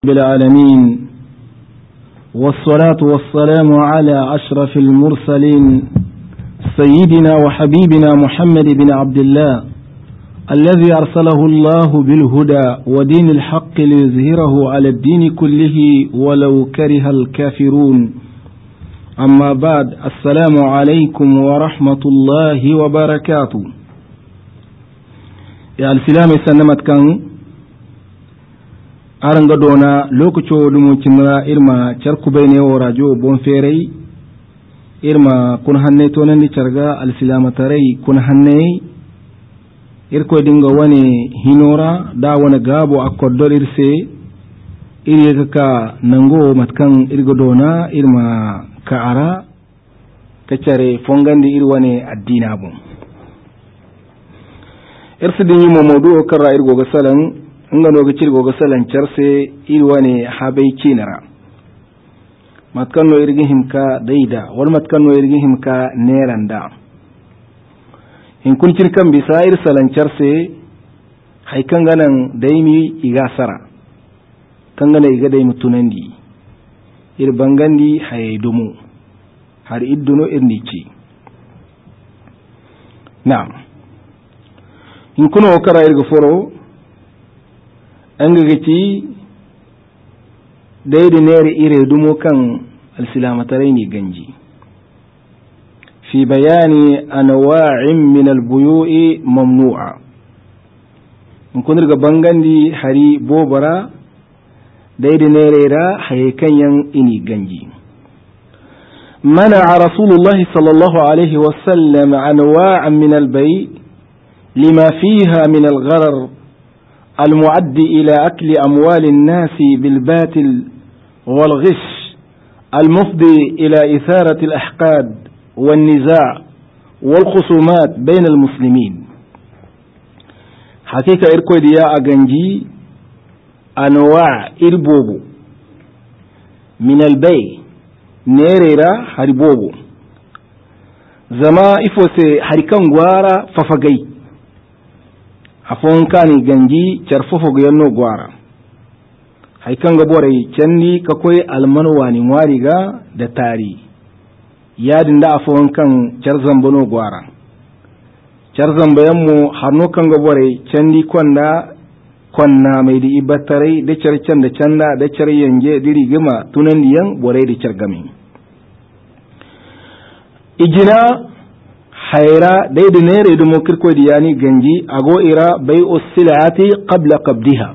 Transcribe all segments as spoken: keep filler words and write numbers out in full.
بالعالمين، والصلاة والسلام على أشرف المرسلين سيدنا وحبيبنا محمد بن عبد الله الذي أرسله الله بالهدى ودين الحق ليظهره على الدين كله ولو كره الكافرون. أما بعد، السلام عليكم ورحمة الله وبركاته. يا السلام سنمت كان aranga dona lokaco dumo cimra irma charku bayne o radio bon ferey irma kun hanne to nan di charga al silama tarai kun hanne irko dinga wani hinora da wani gabo akoddor irse iri ka nango matkan irgo dona irma kaara kacare fongandi irwane addina bon irse dinyi mo modu o karra irgo gasalan nga no gicir go gasalan charse irwane habay kinara matkan no irgi himka daida wal matkan no irgi himka neranda in kun cirkan bisa ir salan charse hay kanganan daimi igasara kangana iga dai mutunandi ir bangandi hay dumu har idduno irnici na'am in kuno kara irgo foro angagati daidi nere ire dumo kan alsilamataraini ganji fi bayani anwa'in min albuyu'i mamnu'a in kunirga bangandi hari bobara daidi nere ra haykanyan ini ganji منع رسول الله صلى الله عليه وسلم أنواعا من البيع لما فيها من الغرر المؤدي إلى أكل أموال الناس بالباطل والغش المفضي إلى إثارة الأحقاد والنزاع والخصومات بين المسلمين. حقيقة إركو ديا أغنجي أنواع إربوبو من البيع نيريرا هربوبو زما إفوسي هركان غوارا ففقي afon kani ganji charfofo gyanno gwara haikanga bore canni kakoy almanwani wariga da tari yadin da afon kan charzambono gwara charzambayammo harno kanga bore canni kwanda kwanna mai di ibatare da charcan da canda da charyange diri gima tunandiyan bore da chargami ijina hayra dayde nere dumo kirko diyani ganji ago ira bai usilati qabla qabdiha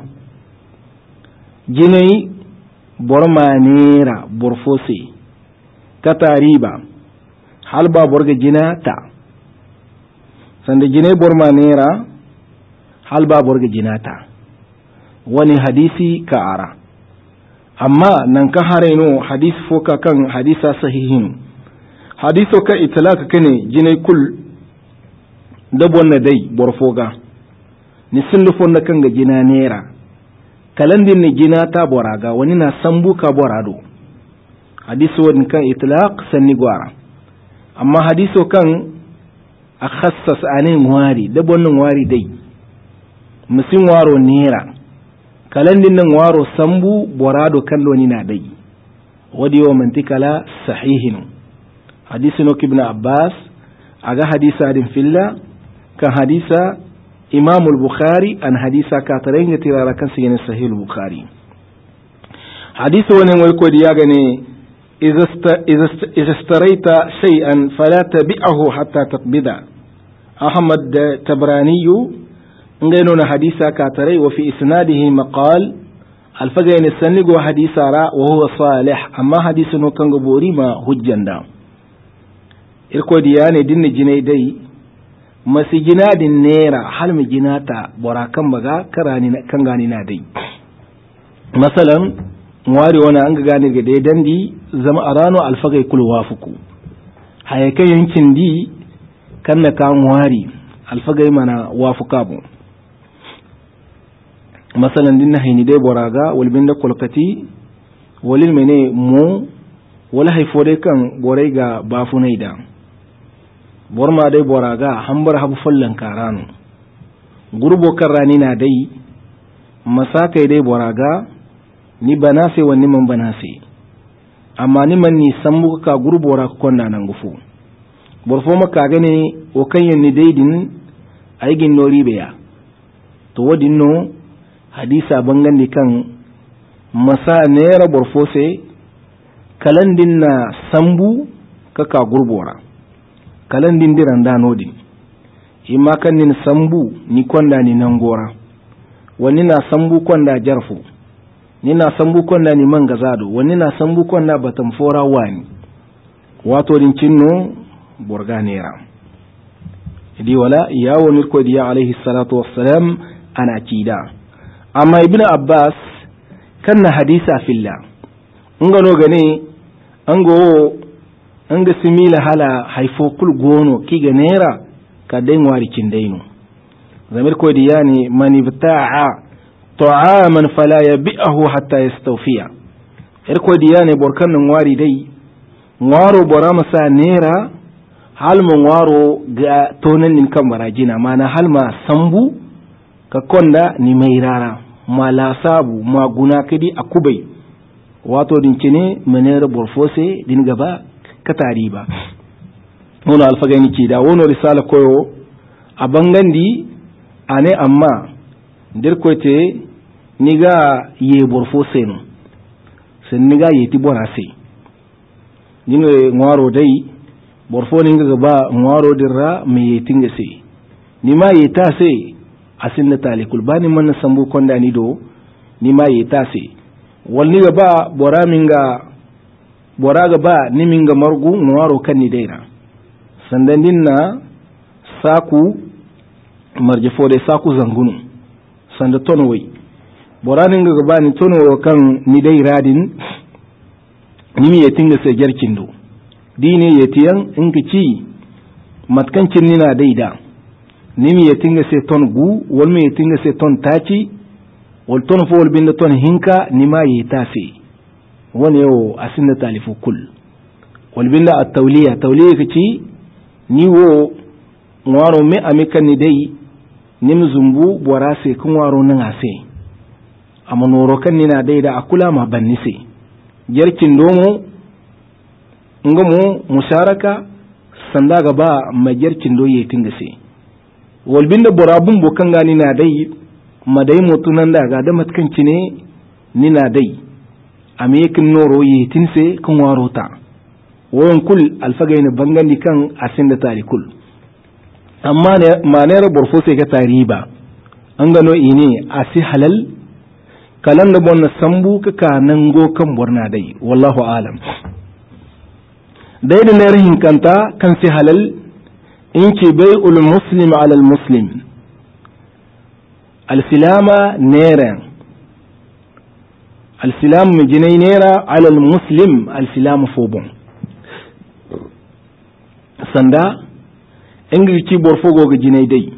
jinai borma nera borfose katariba halba borga jinata sande jinai borma nera halba borga jinata wani hadisi ka ara amma nan ka hareno hadis foka kan hadisa sahihin hadiso ka italaka kane jinai kul dabon na dai borfoga ni sindufon na kanga jina nera kalandin ni jina ta boraga wani na sambu ka borado hadiso wadin kan itlaq sanni gwara amma hadiso kan akhassas anin wari dabon nan wari dai musin waro nera kalandin nan waro sambu borado kallo ni na dai wadi wa mantikala sahihin hadisi no ibn Abbas aga hadisa din filla kan hadisa Imam al-Bukhari an hadisa ka tarenga tirara kan sigene sahih al-Bukhari hadisi wannan wai ko diya gane idza istaraita shay'an fala tabi'ahu hatta taqbida Ahmad Tabrani ngayno na hadisa ka tare wa fi isnadihi maqal al-fagayn sannigo hadisa ra wa huwa salih amma hadisu no kan gobori ma hujjanda irko diyane dinne jinai dai masu gina din nera hal mu gina ta borakan baga karani kan gani na dai masalan wari wani an ga gane ga dai dandi zama arano alfagai kul wafuku hayaka yankin di kan na kan wari alfagai mana wafuka bu masalan din hayni dai boraga walbin da kulkati walil mene mu wala haifo dai kan borai ga bafunai da borma dai boraga hambar habu fallan karanu gurbo kan rani na dai masakai dai boraga ni banase wani man banase amma ni man ni sambu ka gurbora ko konda nan gufu borfo maka gane o kanyen ni daidin aigin nori beya to wadin no hadisa bangandi kan masa nera borfo se kalandin na sambu kaka gurbora kalandin diran da nodin imma kan nin sambu ni konda ni nangora wani na sambu konda jarfu ni na sambu konda ni manga zado wani na sambu konda batam fora wani wato din cinno borga nera idi wala yawo nirko diya alaihi salatu wassalam ana kida amma ibnu abbas kanna hadisa fillah ngano gane ango anga simila hala haifo kul gono kiga nera ka den wari kindaino zamir ko diyani man ibta'a ta'aman fala yabi'ahu hatta yastawfiya er ko diyani borkan nan wari dai ngwaro borama sa nera halma ngwaro ga tonan nin kan barajina mana halma sambu ka konda ni mai rara mala sabu maguna kidi akubai wato din kine menere borfose din gaba ka tariba wono alfagani ki da wono risala koyo a bangandi ane amma dir kote niga ye borfose no sen niga yeti borase dinwe ngwaro dai borfo ninga gaba ngwaro dirra me yetinga se nima yeta se asinna talikul bani man sambu konda ni do nima yeta se walni gaba bora minga bora gaba ni minga margu ngwaro kan ni daira sandandin na saku marje fode saku zangunu sanda tono wai bora ninga gaba ni tono kan ni daira din nimi yetinga se jarkindo dine yetiyan inka ci matkancin nina daida nimi yetinga se ton gu walme yetinga se ton taci wal ton fo wal binda ton hinka nima yetase wani yo asinna talifu kul wal binda at-tawliya tawliya kaci ni wo ngwaro me amikan ni dai nim zumbu borase kun waro nan ase amanoro kan nina daida akula ma bannise jarkin domo ngamu musharaka sanda gaba majarkin doye tingase walbinda borabun bokan gani na dai madai mutunan da ga da matkanci ne ni na dai amekin noro yi tinse kan warota wayan kul alfagaina bangandi kan asinda tarikul amma ne manera borfo sai ka tariba an gano ine asi halal kalan da bonna sambu ka nan go kan borna dai wallahu alam dai da narihin kanta kan si halal in ce bai ul muslim ala al muslim al-silama nera al-silam mijinai nera ala al muslim al-silam fobon sanda ingilci borfogo ga jinai dai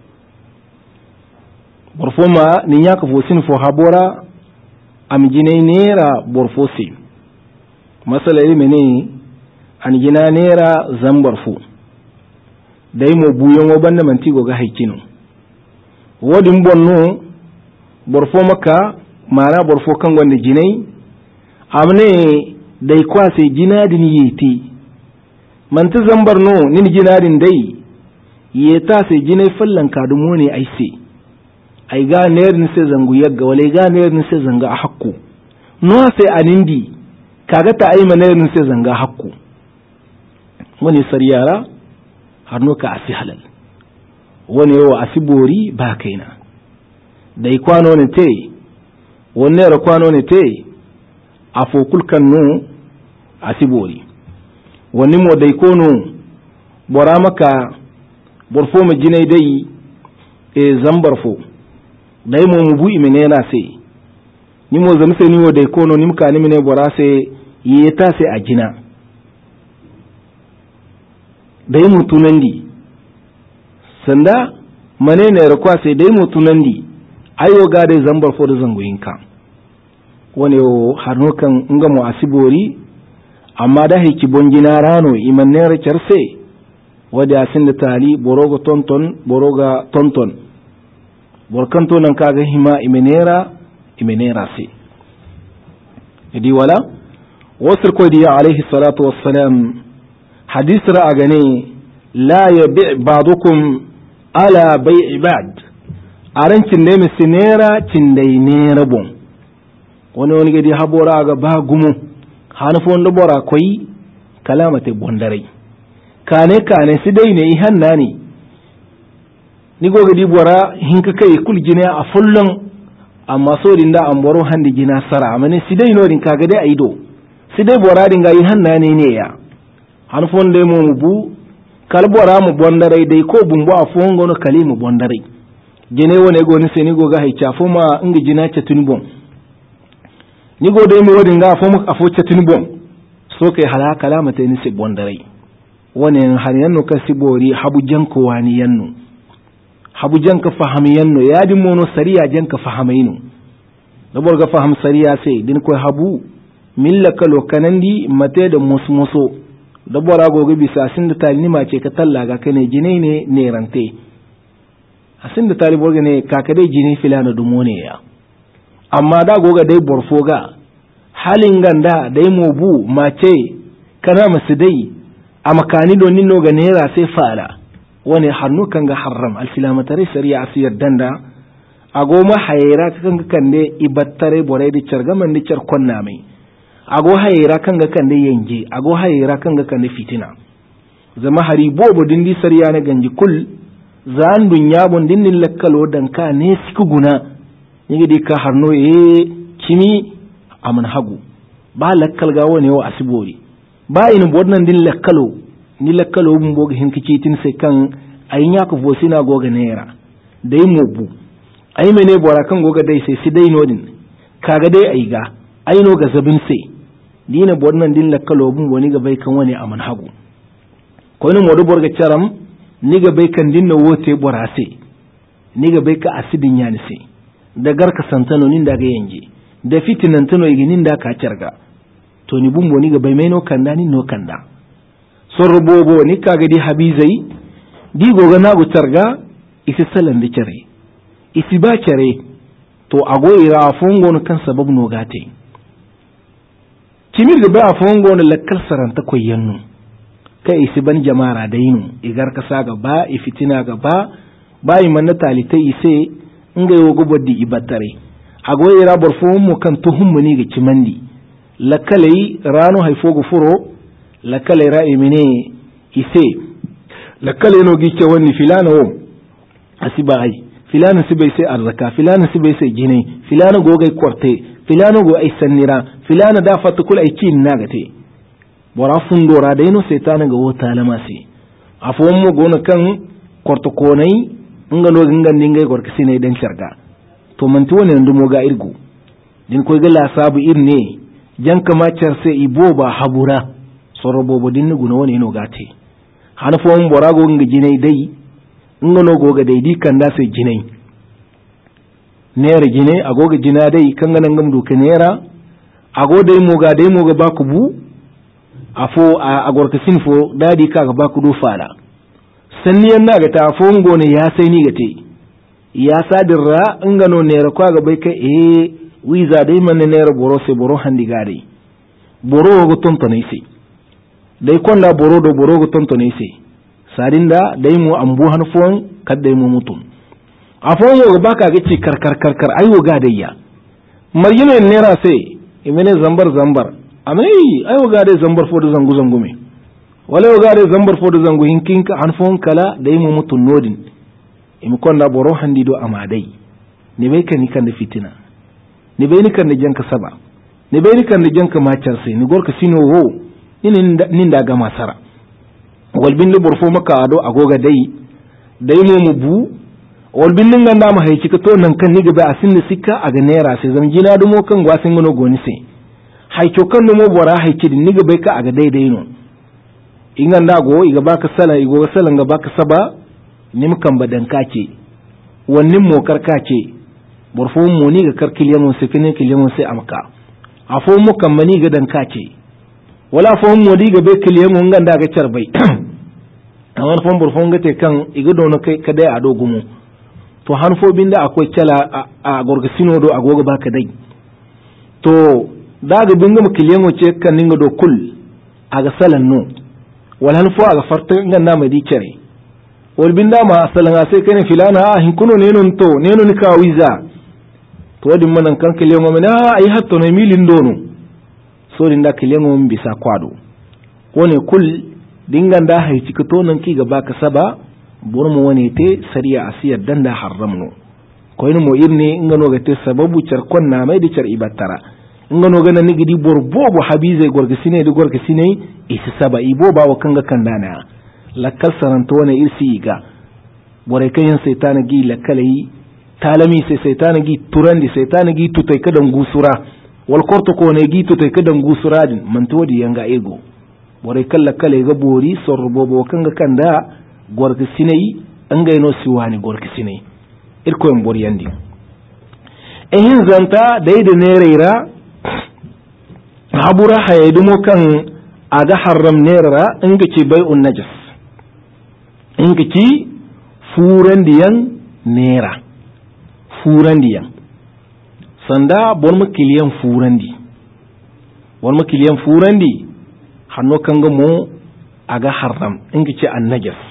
borfo ma nin ya kafo sin fo habora am jinai nera borfosi masala ilmi ne an gina nera zambar fu dai mo buyon wo banda mantigo ga haikino wodin bonno borfo maka mara borfo kan gonde jinai amne dai kwase jinadin yeti manta zambar no nin jinadin dai yeta sai jinai fallan kadumo ne ai sai ai ga ner ni sai zangu yagga wala ga ner ni sai zanga a hakku no sai anindi kaga ta ai maner ni sai zanga hakku wani sariyara har nuka asi halal wani yawa asi bori ba kaina dai kwano ne te wanne ra kwano ne te a fokul kannu asi bori wani mo dai kono bora maka borfo ma jinai dai e zambar fo dai mo mu bu'i mene na sai ni mo zamse ni wo dai kono ni muka ni mene bora sai yeta sai a jina dai mutunandi sanda mane ne rakwa sai dai mutunandi ayo ga dai zambar fo da zangoyinka wani yo harno kan nga mu asibori amma da hiki bongina rano imanne racarse wada asin da tali boroga tonton boroga tonton borkanto nan kaga hima imenera imenera sai idi wala wasir ko diya alaihi salatu wassalam hadis ra gane la yabi ba'dukum ala bai'i ba'd aran cinde mi sinera cindai nera bon wani wani gadi habora ga ba gumu hanfo ndo bora koyi kalamate bondarai kane kane sidai ne hanna ne ni go gadi bora hinka kai kul gine a fullon amma so dinda an boro handi gina sara amane sidai no din kaga dai aido sidai bora din ga yi hanna ne ne ya hanfo ndo mu bu kal bora mu bondarai dai ko bumbo a fongo no kalimu bondarai gene wone go ni se ni go ga haicha fuma inga jina ce tunbon ni go dai mu wadin ga fuma afo ce tunbon so kai halaka lamata ni se bondarai wone har yanno ka sibori habu janko wani yanno habu janka fahami yanno yadi mono sariya janka fahamainu da borga faham sariya sai din ko habu milla kalo kanandi mate da musmuso da bora gogo bisa sin da talnima ce ka tallaga kane jine ne ne rante asin da tali borga ne kakadai jini filana dumone ya amma da goga dai borfoga halin ganda dai mobu mace kana masu dai a makani don nino ga nera sai fara wani hannu kan ga haram alfilamatare shari'a asiyar danda a goma hayera kan ga kande ibattare borai da cargaman da carkonna mai ago hayera kan ga kande yange ago hayera kan ga kande fitina zama hari bobo dindi sariya na ganji kul zan dunya bon dinnin lakkalo dan ka ne siku guna yigi di ka harno e kimi aman hagu ba lakkal ga woni wa asibori ba ina bodnan din lakkalo ni lakkalo bum boga hinkici tin sai kan ayinya ko vosina goga nera dai mobu ai mene bora kan goga dai sai si dai nodin kaga dai aiga ai no ga zabin sai dina bodnan din lakkalo bum woni ga bai kan woni aman hagu ko ni modu borga charam niga bai kan dinna wote borase niga bai ka asidin yani sai da garka santano nin daga yange da fitinan tano iginin da ka carga to ni bumbo niga bai mai no kanda ni no kanda sorbobo ni kaga di habizai di goga na go carga isi salan da cire isi ba cire to agoira afongo no kan sabab no gate kimir da ba afongo no lakkal saranta koyannu kai isi ban jamara da yin igar kasa gaba ifitina gaba bayi manna talitai ise inga yo gobodi ibatare agoy ra borfum mu kan tuhum ni ga cimandi lakalai rano haifo go furo lakalai ra imine ise lakalai no gice wani filana wo asiba ai filana sibai sai arzaka filana sibai sai gine filana go gai korte filana go ai sannira filana da fatukul ai kin nagate bora fundora da yino setana ga wota lamasi afon mu gona kan korto konai nga no ngan dingai gorka sine den sharga to manti woni ndumo ga irgu din koy gala sabu irne janka ma charse ibo ba habura sorobo bo din guna woni no gate hana fo mun bora go nga jinai dai nga no goga dai di kan da sai jinai nere jinai agoga jina dai kan ganan ngam du kenera ago dai mo ga dai mo ga baku bu afo a gorka sinfo dadi kaga baku do fala sanniyan na ga ta afo ngone ya sai ni gate ya sadirra ingano nera kwa ga bai kai eh wiza dai man nera boro se boro handi gare boro go tontone sai dai konda boro do boro go tontone sai sarinda dai mu ambu hanfon kadai mu mutum afo yo ga baka ga ci karkar karkar ayo ga dayya maryime nera sai imene zambar zambar amai ayo ga dai zambar fo da zangu zangu me wala yo ga dai zambar fo da zangu hinkinka hanfon kala dai mu mutun nodin imi konda boro handi do amadai ne bai kan kan da fitina ne bai ni kan da janka saba ne bai ni kan da janka macar sai ni gorka sino wo nin nin da ga masara wal bin borfo maka ado agoga dai dai mu mu bu wal bin nan da mu haici ka to nan kan ni ga asin da sikka aga nera sai zam jina dumo kan gwasin gono goni sai haico kan no mo bora haici din ni ga bai ka aga dai dai no ingan da go iga baka sala igo sala ga baka saba nim kan badan kace wannan mokar kace burfo mu ni ga karkil yamun sai kinin kilyamun sai amka afo mu kan mani ga dan kace wala fo mu di ga be kilyamun ganda ga charbai awan fon burfo ngate kan iga dono kai kadai a dogumu to han fo binda akwai kala a gorgasino do agoga baka dai to daga binga makiliyan wace kan ninga do kul aga salan no wal han fo aga farta nganna mai dikere wal binda ma salan sai kane filana a hin kuno ne non to ne non ka wiza to din manan kan kiliyan mo na ai hatto ne milin dono so din da kiliyan mo bisa kwado wone kul dingan da haici ka to nan ki gaba ka saba burmu wani te sariya asiyar danda haramno ko ina mo irne ngano ga te sababu charkon na mai da char ibatara ngano ga nan gidi borbobo habize gorga sine da gorga sine isi saba ibo ba wa kanga kandana lakkal saranto wani irsi ga bore kayan setan gi lakkalai talami sai setan gi turandi setan gi tutai kadan gusura wal korto ko ne gi tutai kadan gusura din man todi yanga ego bore kalla kale ga bori sorbobo kanga kanda gorga sinai an gaino siwani gorga sinai irko en bori yandi ehin zanta daida ne reira habura haydumo kan aga haram nerara inga ci bai'un najas inga ci furandiyan nera furandiyan sanda bon makiliyan furandi bon makiliyan furandi hanno kanga mo aga haram inga ci an najas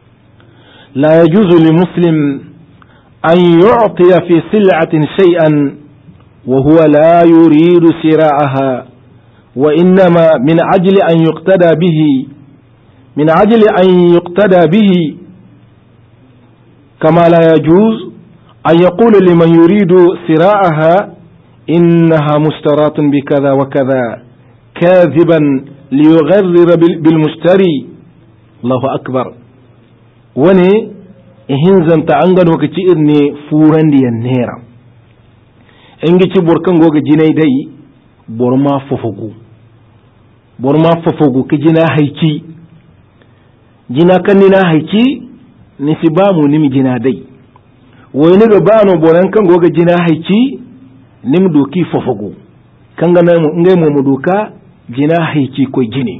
la yajuzu li muslim an yu'tiya fi sil'atin shay'an wa huwa la yuridu sira'aha wa innama min ajli an yuqtada bihi min ajli an yuqtada bihi kama la yajuz an yaqula liman yuridu sira'aha innaha mustaratun bi kadha wa kadha kadhiban ليغرر بالمشتري الله أكبر وني إهنزم تعنغن وكتي إرني فوران دي النيرا إنجي تي بوركان غوغ جيني داي بورما ففوغو بورما ففوغو كجينا هايتي جينا كننا هايتي نسبامو نمي جينا داي وينغ بانو بوران كان غوغ جينا هايتي نمدوكي ففوغو كانغنا نغي مومدوكا jina haiki ko jini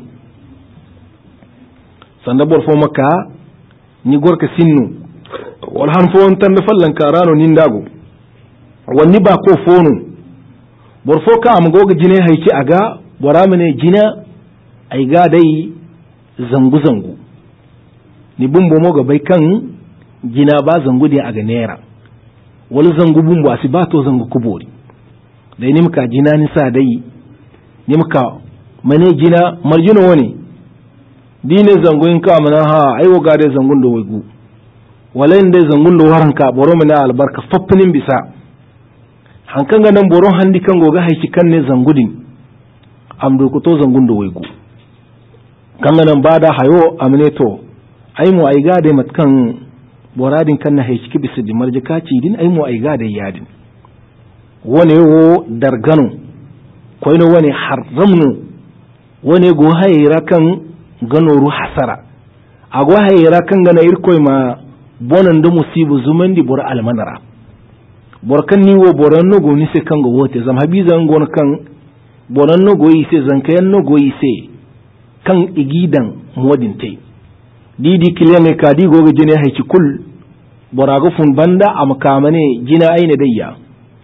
sanda bor fo makka ni gorka sinnu wal han fo on tan fallan karano nin dago wonni ba ko fonu bor fo ka am goga jine haiki aga boramene jina ai ga dai zangu zangu ni bumbo mo ga bai kan jina ba zangu dai aga nera wal zangu bumbo asibato zangu kubori dai nimka jina ni sa dai nimka mane jina marjino wani dine zangoyin ka mana ha ai woga dai zangun do wegu walain dai zangun do waranka boro mana albarka faffinin bisa hankan ga nan boro handi kan goga haiki kan ne zangudin am do ko to zangun do wegu kan nan bada hayo amne to ai mu ai ga dai matkan boradin kan na haiki bisa di marjika ci din ai mu ai ga dai yadin wone wo dargano koyno wani haramnu wani go hayira kan ganoru hasara ago hayira kan gana irkoy ma bonan da musibu zumandi bor almanara bor kan ni wo boran no go ni se kan go wote zam habizan gon kan boran no go yise zan kayan no go yise kan igidan modin tai didi kilene ka di go jine hayci kul borago fun banda am kamane jina aina dayya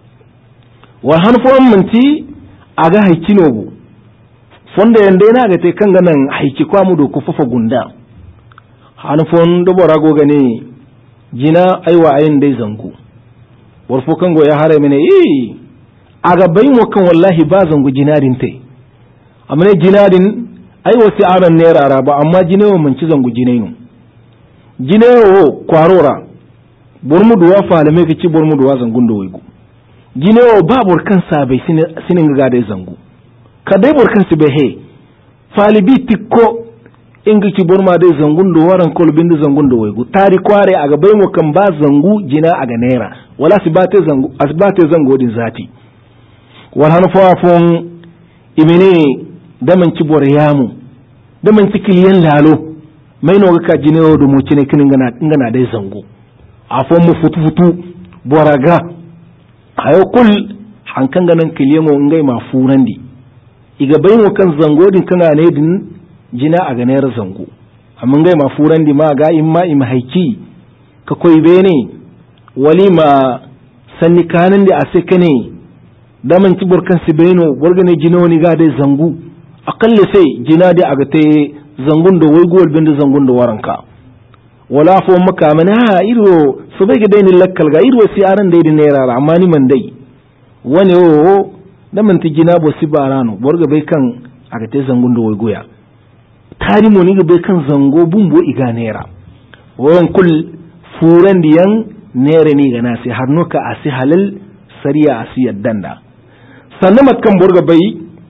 wa han fo manti aga hayci nogo fonda yande na ga te kan ganan haiki kwamu do ku fafa gunda han fon do borago gane jina aiwa ayin dai zangu warfo kan go ya hare mene eh aga bai mo kan wallahi ba zangu jinarin tai amma ne jinarin ai wasi aran ne rara ba amma jinewo mun ci zangu jinainu jinewo kwarora burmu duwa falame ka ci burmu duwa zangun do waigu jinewo babur kansa bai sinin ga dai zangu kadai burkan su bai he falibi tikko ingi ci burma dai zangun do waran kolbin da zangun do waigu tari kware aga bai mu kan ba zangu jina aga naira wala sibate zangu asbate zango din zati wal han fafon imene da man ci bor yamu da man ci kiliyan lalo mai no ga ka jinewo do mu cine kin ngana ngana dai zangu afon mu futu futu boraga hayo kul hankan ganan kiliyamo ngai ma furandi iga baymo kan zango din kana ne din jina a ganer zango amma ngai ma furandi ma ga imma im haiki ka koy bene wali ma sanni kanan da ase kane da man ci burkan sibeno borgane jina wani ga dai zangu akalle sai jina dai aga te zangun da wai gol bin da zangun da waranka wala fo maka mana ha iro so bai ga dai ni lakkal ga iro si aran dai ne rara amma ni man dai wani o da man ti jina bo sibarano borga bai kan aga te zangun da wai goya tari mo ni ga bai kan zango bumbo iga nera won kul furan diyan nere ni ga nasi har nuka asi halal sariya asi yaddanda sannan matkan borga bai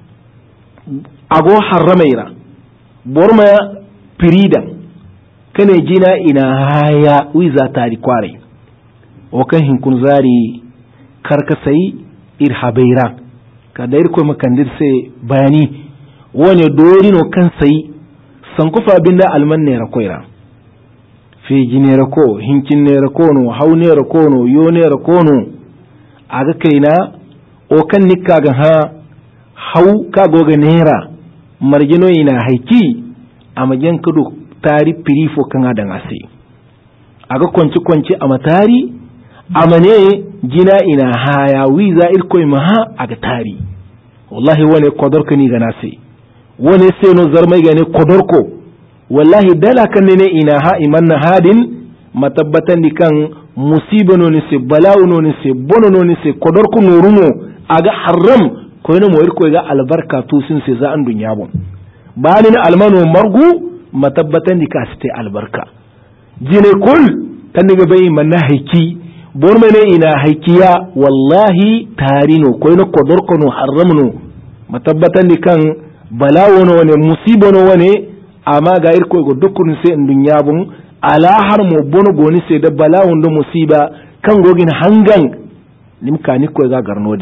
ago haramaira borma piridan kane jina ina haya wiza tari kware o kan hinkun zari karkasai irhabaira kada irko makandir sai bayani wani dorino kan sai sankufa binda alman ne rakoira fi jinera ko hinkin ne rakono hau ne rakono yo ne rakono aga kaina o kan nikka ga ha hau ka goga nera marjino ina haiki a magen kudu tari pirifo kan adan ase aga kwanci kwanci a matari amane jina ina haya wiza irkoi maha aga tari wallahi wane kodorka ni ga nase wane seno zarmai gane kodorko wallahi dala kan ne ina ha imanna hadin matabbatan di kan musibano ni se balawno ni se bonono ni se kodorko norumo aga haram ko ina mo irko ga albarka to sun se za an dunya bon bani na almano margu matabbatan di ka ste albarka jine kul kan diga bai manna haiki bor mene ina haikiya wallahi tarino ko ina kodorko no haramno matabbatan di kan balawono wane musibono wane amma ga irko go dukkun se en dunya bun ala har mo bono goni se da balawon do musiba kan gogin hangan limka ni ko ga garnodi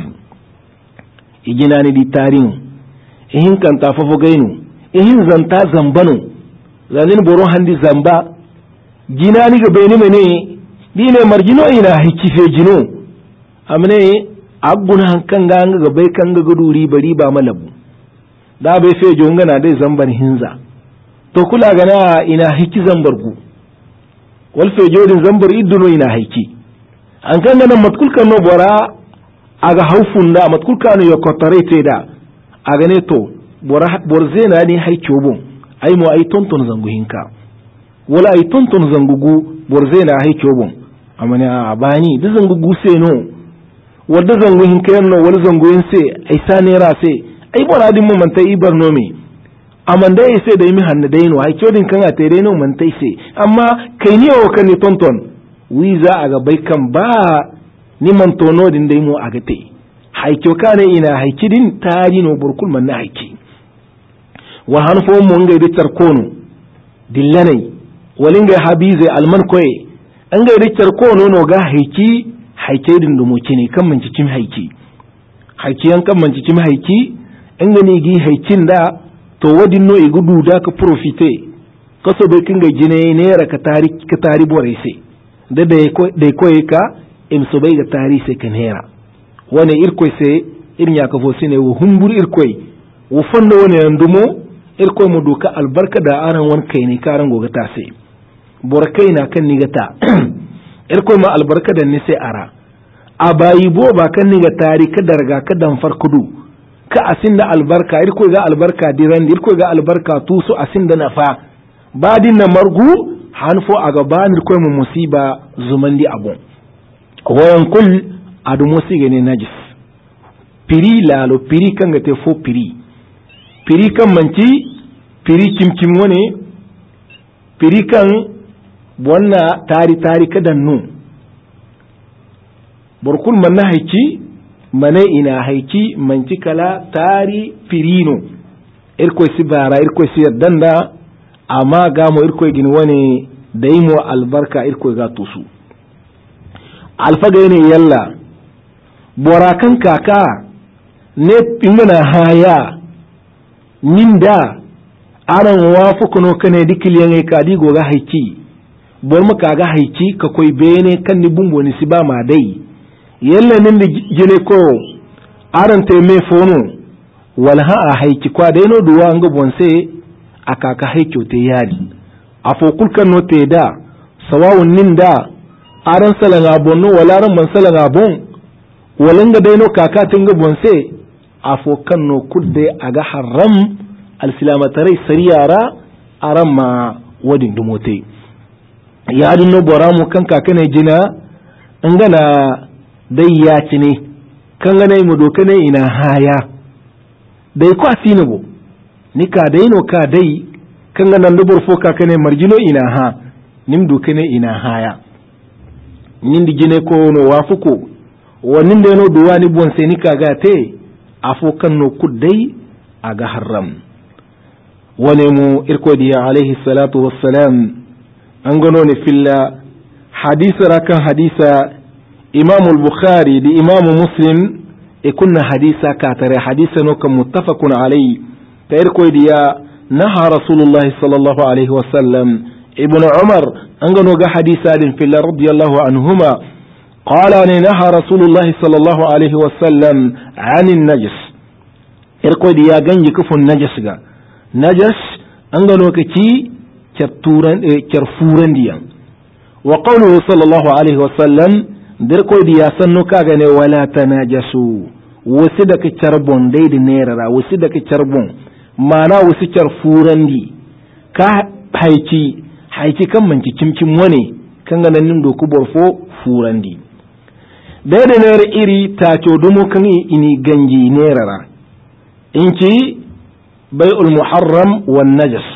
igina ni di tarin ehin kan ta fofo gainu ehin zanta zambano zalin boro handi zamba gina ni ga beni mene dine marjino ina hikife jino amne agun hankan ga ga bai kan ga guduri bari ba malabu da bai fe jongana dai zamban hinza to kula gana ina hiki zambar gu wal fe jodin zambar idduno ina hiki an kan nan matkul kan no bora aga haufun da matkul kan yo kotare te da aga ne to bora borze na ni haiki obon ai mo ai tonton zangu hinka wala ai tonton zangugu borze na haiki obon amane a bani da zangugu se no wanda zangu hinka no wal zangu yin se ai sane ra se ai bona din mun ta ibar nomi amanda ya sai da yi hannu da yino haikyo din kan a tere no man tai sai amma kai ni o kan ni tonton wi za a ga bai kan ba ni man tono din dai mu a ga tai haikyo kana ina haiki din tari no burkul man na haiki wa hanfo mun ga ritar kono dillanai walin ga habize alman koye an ga ritar kono no ga haiki haike din dumo kine kan man cikin haiki haiki an kan man cikin haiki in gani gi haikin da to wadin no igudu da ka profite kaso bai kinga jine ne ra ka tari ka tari bore sai da da ko ka im so bai ga tari sai kan hera wane irkoi sai irin ya ka fosi ne humbur irkoi wo fondo wane ndumo irkoi mu duka albarka da aran wan kai ne karan goga ta sai borkai na kan niga ta irkoi ma albarka da ni sai ara abayi bo ba kan niga tari ka darga ka dan farkudu ka asin da albarka irko ga albarka diran irko ga albarka tusu asin da nafa badin na margu hanfo a gaban irko mu musiba zuman di abun wayan kul adu musiga ne najis piri lalo piri kan ga te fo piri piri kan manci piri kimkim wone piri kan bonna tari tari kadan nu burkul man na haiki mane ina haiki manci kala tari firino irkoi si bara irkoi si danda amma gamo irkoi gin wani da yi mu albarka irkoi ga tusu alfaga ne yalla borakan kaka ne ingana haya ninda aran wafu kuno kane dikiliyan ka digo ga haiki bor maka ga haiki ka koi bene kan ni bumbo ni si ba ma dai yalla nin da gine ko aran te me fono wala ha a haiki kwa da no duwa nga bonse aka ka haiki te yadi afo kulkan no te da sawawun nin da aran salanga bonno wala ran man salanga bon walanga dai no kakatin ga bonse afo kanno kudde aga haram alsilamatarai sariyara aran ma wadin dumote ya dinno boramu kan kakane jina ngana dai ya cine kan ganai mu dokane ina haya dai ko asina bo ni ka dai no ka dai kan ganan dubur fo kakane marjino ina ha nim dokane ina haya nin digine ko no wafuko wannan da no duwani bonse ni kaga te afo kanno kuddai aga haram wani mu irkodiya alaihi salatu wassalam an gano ne filla hadisa rakan hadisa imamu bukhari da imamu muslim e kunna hadisa katare hadisa no kan muttafaqun alai ta irkodiya naha rasulullahi sallallahu alaihi wasallam ibn umar an gano ga hadisa din filla radiyallahu anhuma قال نهى رسول الله صلى الله عليه وسلم عن النجس irko da ya ganye kufin najas ga najas an ga lokaci kyarfuran diyan wa qawluhu sallallahu alaihi wasallam dirko da ya sanno ka gane wala tanajasu wasu da ka charbon dai da nerara wasu da ka charbon mana wasu kyarfuran di ka haici haici kan manci cimcin wane kan ga nan doku borfo furan di dai da ner iri ta codumo kan ini ganji nerara inci bai'ul muharram wan najas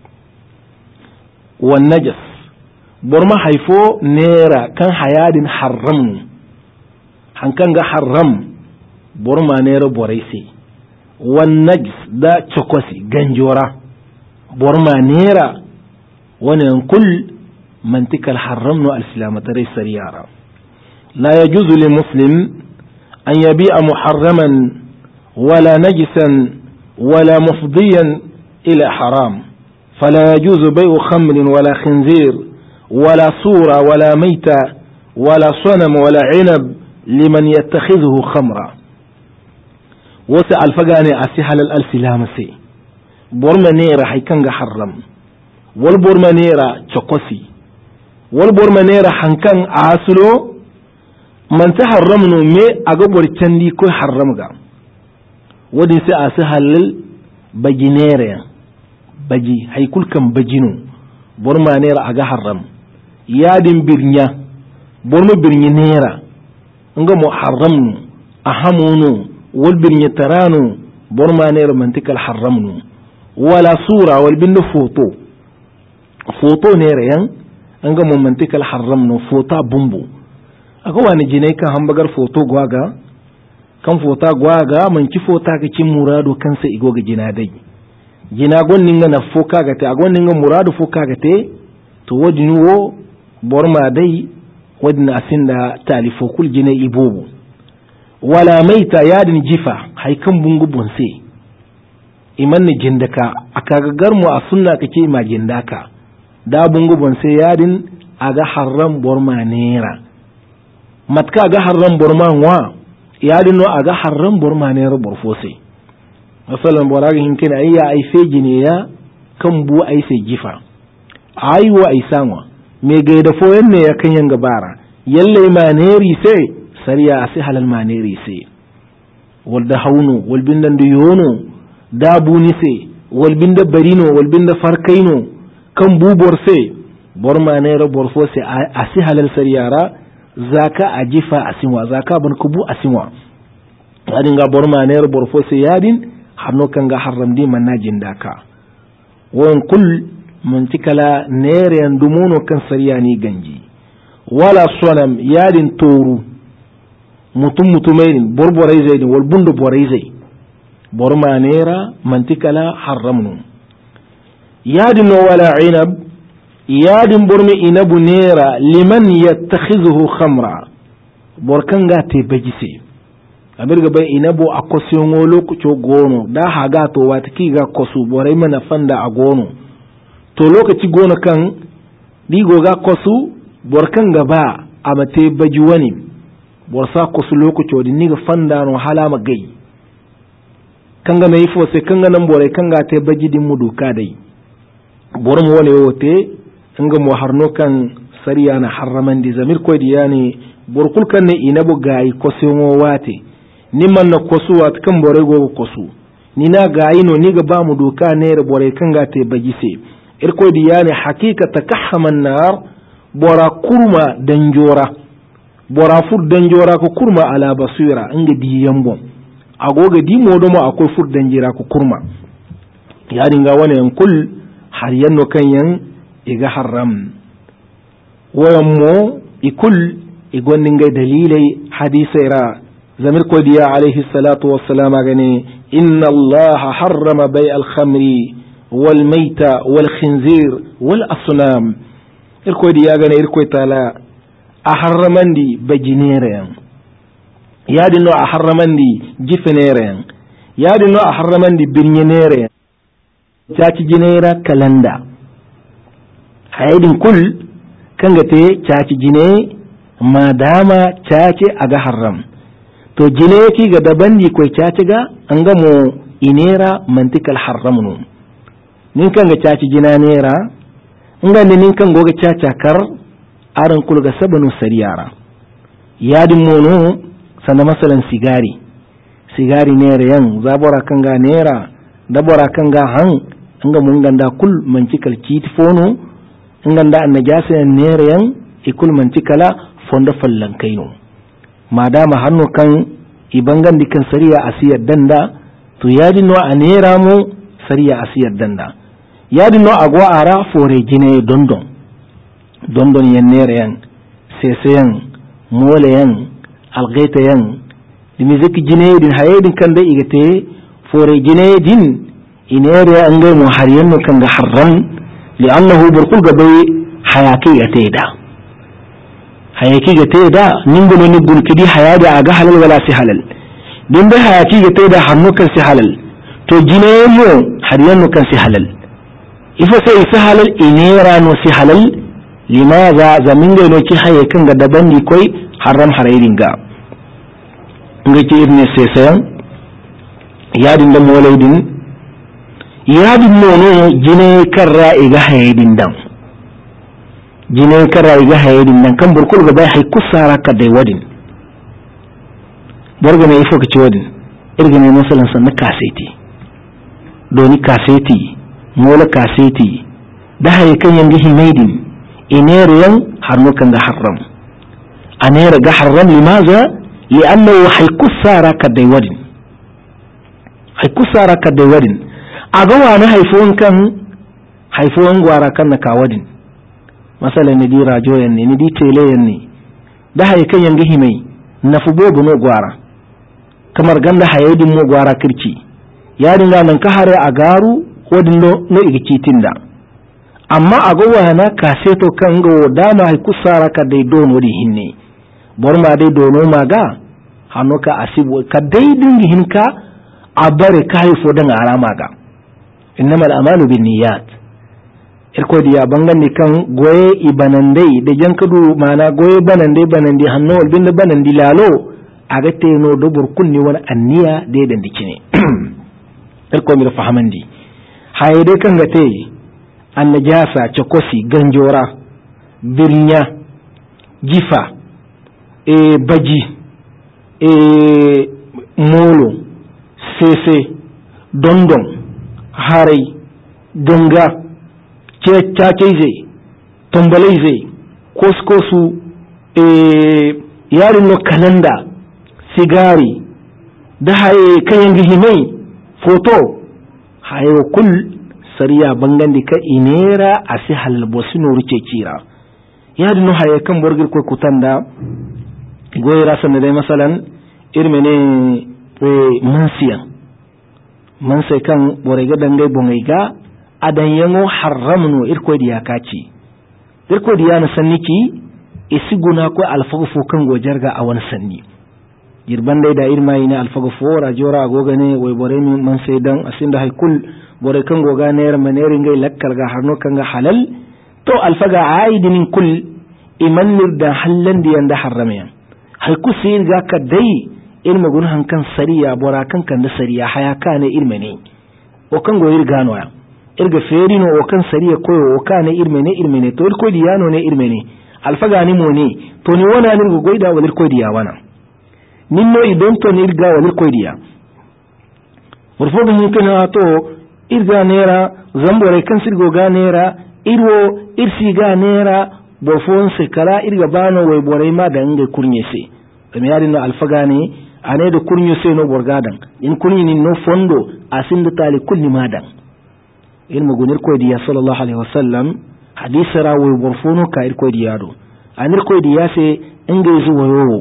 wan najas borma haifo nera kan hayadin haram hankan ga haram borma nera boraisi wan najis da chokosi ganjora borma nera wannan kul mantikal haram no al-islamatari sariyara la yajuzu lil muslim an yabi'a muharraman ولا نجسا ولا مفضيا إلى حرام فلا يجوز بيع خمر ولا خنزير ولا صورة ولا ميتة ولا صنم ولا عنب لمن يتخذه خمرا وسع الفقاني أسيحل الألسلامسي برمانيرا حيكنغ حرم والبرمانيرا تقسي والبرمانيرا حنكن عاسلو من تحرمنو مي أقبر التندي كوي حرمغا wadin sai a su halal bajinere baji haikul kan bajinu borma nera aga haram yadin birnya borma birnya nera nga mu haramnu ahamunu wal birnya taranu borma nera mantikal haramnu wala sura wal bindu foto foto nera yan nga mu mantikal haramnu fota bumbu aga wani jinai kan hambagar foto gwaga kan fota gwaga man ki fota ga kin murado kansa igo ga jina dai jina gonnin ga na foka ga ta gonnin ga murado foka ga te to wajin wo borma dai wadin asinda talifo kul jina ibobu wala maita yadin jifa haikan bungu bonse iman ni jindaka aka ga garmu a sunna kake ma jindaka da bungu bonse yadin aga haram borma nera matka ga haram borma wa yadin no aga haram borma nera borfose masalan boraga hinkin ayya ai fejine ya kan bu ai sai jifa ai wa ai sanwa me ga da foyen ne ya kan yanga bara yalle ma neri sai sariya asi halal ma neri sai wal da haunu wal bindan da yono da buni sai wal binda barino wal binda farkaino kan bubor sai borma nera borfose asi halal sariyara zaka ajifa asinwa zaka ban kubu asinwa adin ga borma nera borfose yadin hanno kan ga haram di manajin daka won kul mantikala nere andumuno kan sariya ni ganji wala sonam yadin toru mutum mutumain borborai zai wal bundu borai zai borma nera mantikala haramnu yadin wala inab yadin bormi inabu nera liman yattakhidhuhu khamra borkan ga te bajise abirga bai inabu a kosiyongo lokaci gono da haga to wata kiga kosu borai mana fanda a gono to lokaci gono kan digo ga kosu borkan gaba a mate baji wani borsa kosu lokaci wadda niga fanda no halama gai kan ga mai fose kan ga nan borai kan ga te baji din mudu ka dai borum wani wote nga mo harno kan sariya na haraman di zamir ko di yani borkul kan ne inabu gayi kosenwo wate ni man na kosu wat kan bore go kosu ni na gayi no ni ga ba mu doka ne re bore kan ga te bagise irko di yani hakika takahama nar bora kurma danjora bora fur danjora ko kurma ala basira inga di yambo agoga di modo mo akoy fur danjira ko kurma ya dinga wani yan kul har yanno kan yan iga haram wayan mo ikul igonni ngai dalilai hadisai ra zamir ko diya alaihi salatu wassalam gane inna allaha harrama bai al-khamri wal maita wal khinzir wal asnam irko diya gane irko tala a harramandi bajinere yan yadi no a harramandi jifenere yan yadi no a harramandi birnyenere yan caci jinera kalanda haydin kul kanga te caci jine madama caci aga haram to jine ki ga dabandi koy caci ga anga mo inera mantikal haram no nin kanga caci jina nera nga nin kanga ga caca kar aran kul ga sabanu sariyara yadin mono sana masalan sigari sigari nera yan zabora kanga nera dabora kanga han anga mun ganda kul mantikal kiti fono nganda an najasa nere yan ikul mantikala fondo fallan kaino madama hanno kan ibangan dikan sariya asiyar danda to yadi no anera mu sariya asiyar danda yadi no agwa ara fore jine dondon dondon yan nere yan sese yan mole yan algaita yan dimiziki jine din hayedin kan da igate fore jine din inere an ga mu har yanno kan ga harran li'annahu burqul gabe hayaki gateda hayaki gateda ningo ne gun kidi hayada aga halal wala si halal din da hayaki gateda hannu kan si halal to jineyo har yanno kan si halal ifa sai si halal inera no si halal limaza zaminga no ki hayakin ga daban ni koi haram harairin ga ngaci ibn saysan yadin da molaidin yadin nono jine karra iga hayedin dan jine karra iga hayedin dan kan burkul ga bai hay kusara ka dai wadin borga mai ifo kace wadin irga ne masalan san kaseti doni kaseti mola kaseti da hay kan yangi himaidin inere yan harno kan ga haram anere ga haram limaza li'annahu hay kusara ka dai wadin hay kusara ka dai wadin aga wani haifuwan kan haifuwan gwara kan na kawadin masala ne di rajoyan ne ni di teleyan ne da haikan yanga himai na fubobu no gwara kamar ganda hayedin mo gwara kirki ya dinga nan ka hare a garu wadin no no igikitin da amma aga wana kaseto kan go dama hay kusara ka dai dono di hinne borma dai dono maga hanoka asibu ka dai dingi hinka abare kai fo dan arama ga innama al'amalu bin niyyat irko diya bangan ni kan goye ibanandai da jankadu mana goye banandai banandi hanno bin da banandi lalo aga teno do burkunni wani anniya da dan dikine irko mi fahamandi hayde kan gate annajasa chakosi ganjora birnya gifa e baji e molo sese dondon harai ganga cece zai tambalai zai koskosu yarin no kalanda sigari da haye kayan gihimai foto haye kul sariya bangan di ka inera a si halbosi no ruce kira yarin no haye kan borgir ko kutanda goyi rasan da dai masalan irmene mansiyan man sai kan borega dangai bongaiga adan yango haramno irko diya kaci irko diya na sanniki isiguna ko alfagu kan gojarga a wani sanni girban dai da irma ina alfagu fora jora gogane wai bore mi man sai dan asinda hay kul bore kan goga ne yar manerin gai lakkar ga harno kan ga halal to alfaga aidinin kul iman da hallan diyan da haramiyan hay kusir ga ka dai ilma gun hankan sariya bora kan kan da sariya haya kane ilme ne o kan go irgano ya irga feri no o kan sariya koyo o kane ilme ne ilme ne to ko diyano ne ilme ne alfaga ni mo ne to ni wana ni go goida walir koydiya wana ninno idon to ni irga walir koydiya burfo bin kana to irga nera zambore kan sirgo ga nera irwo irsi ga nera bofon se kala irga bano way boray ma da nge kurnye se me yari no alfaga ne ane da kurnye se no borgadan in kurnye ni no fondo asinda tali kulli madan ilmu gunir koydiya sallallahu alaihi wasallam hadisi rawi burfuno ka ir koydiya do anir koydiya se inga zuwa yo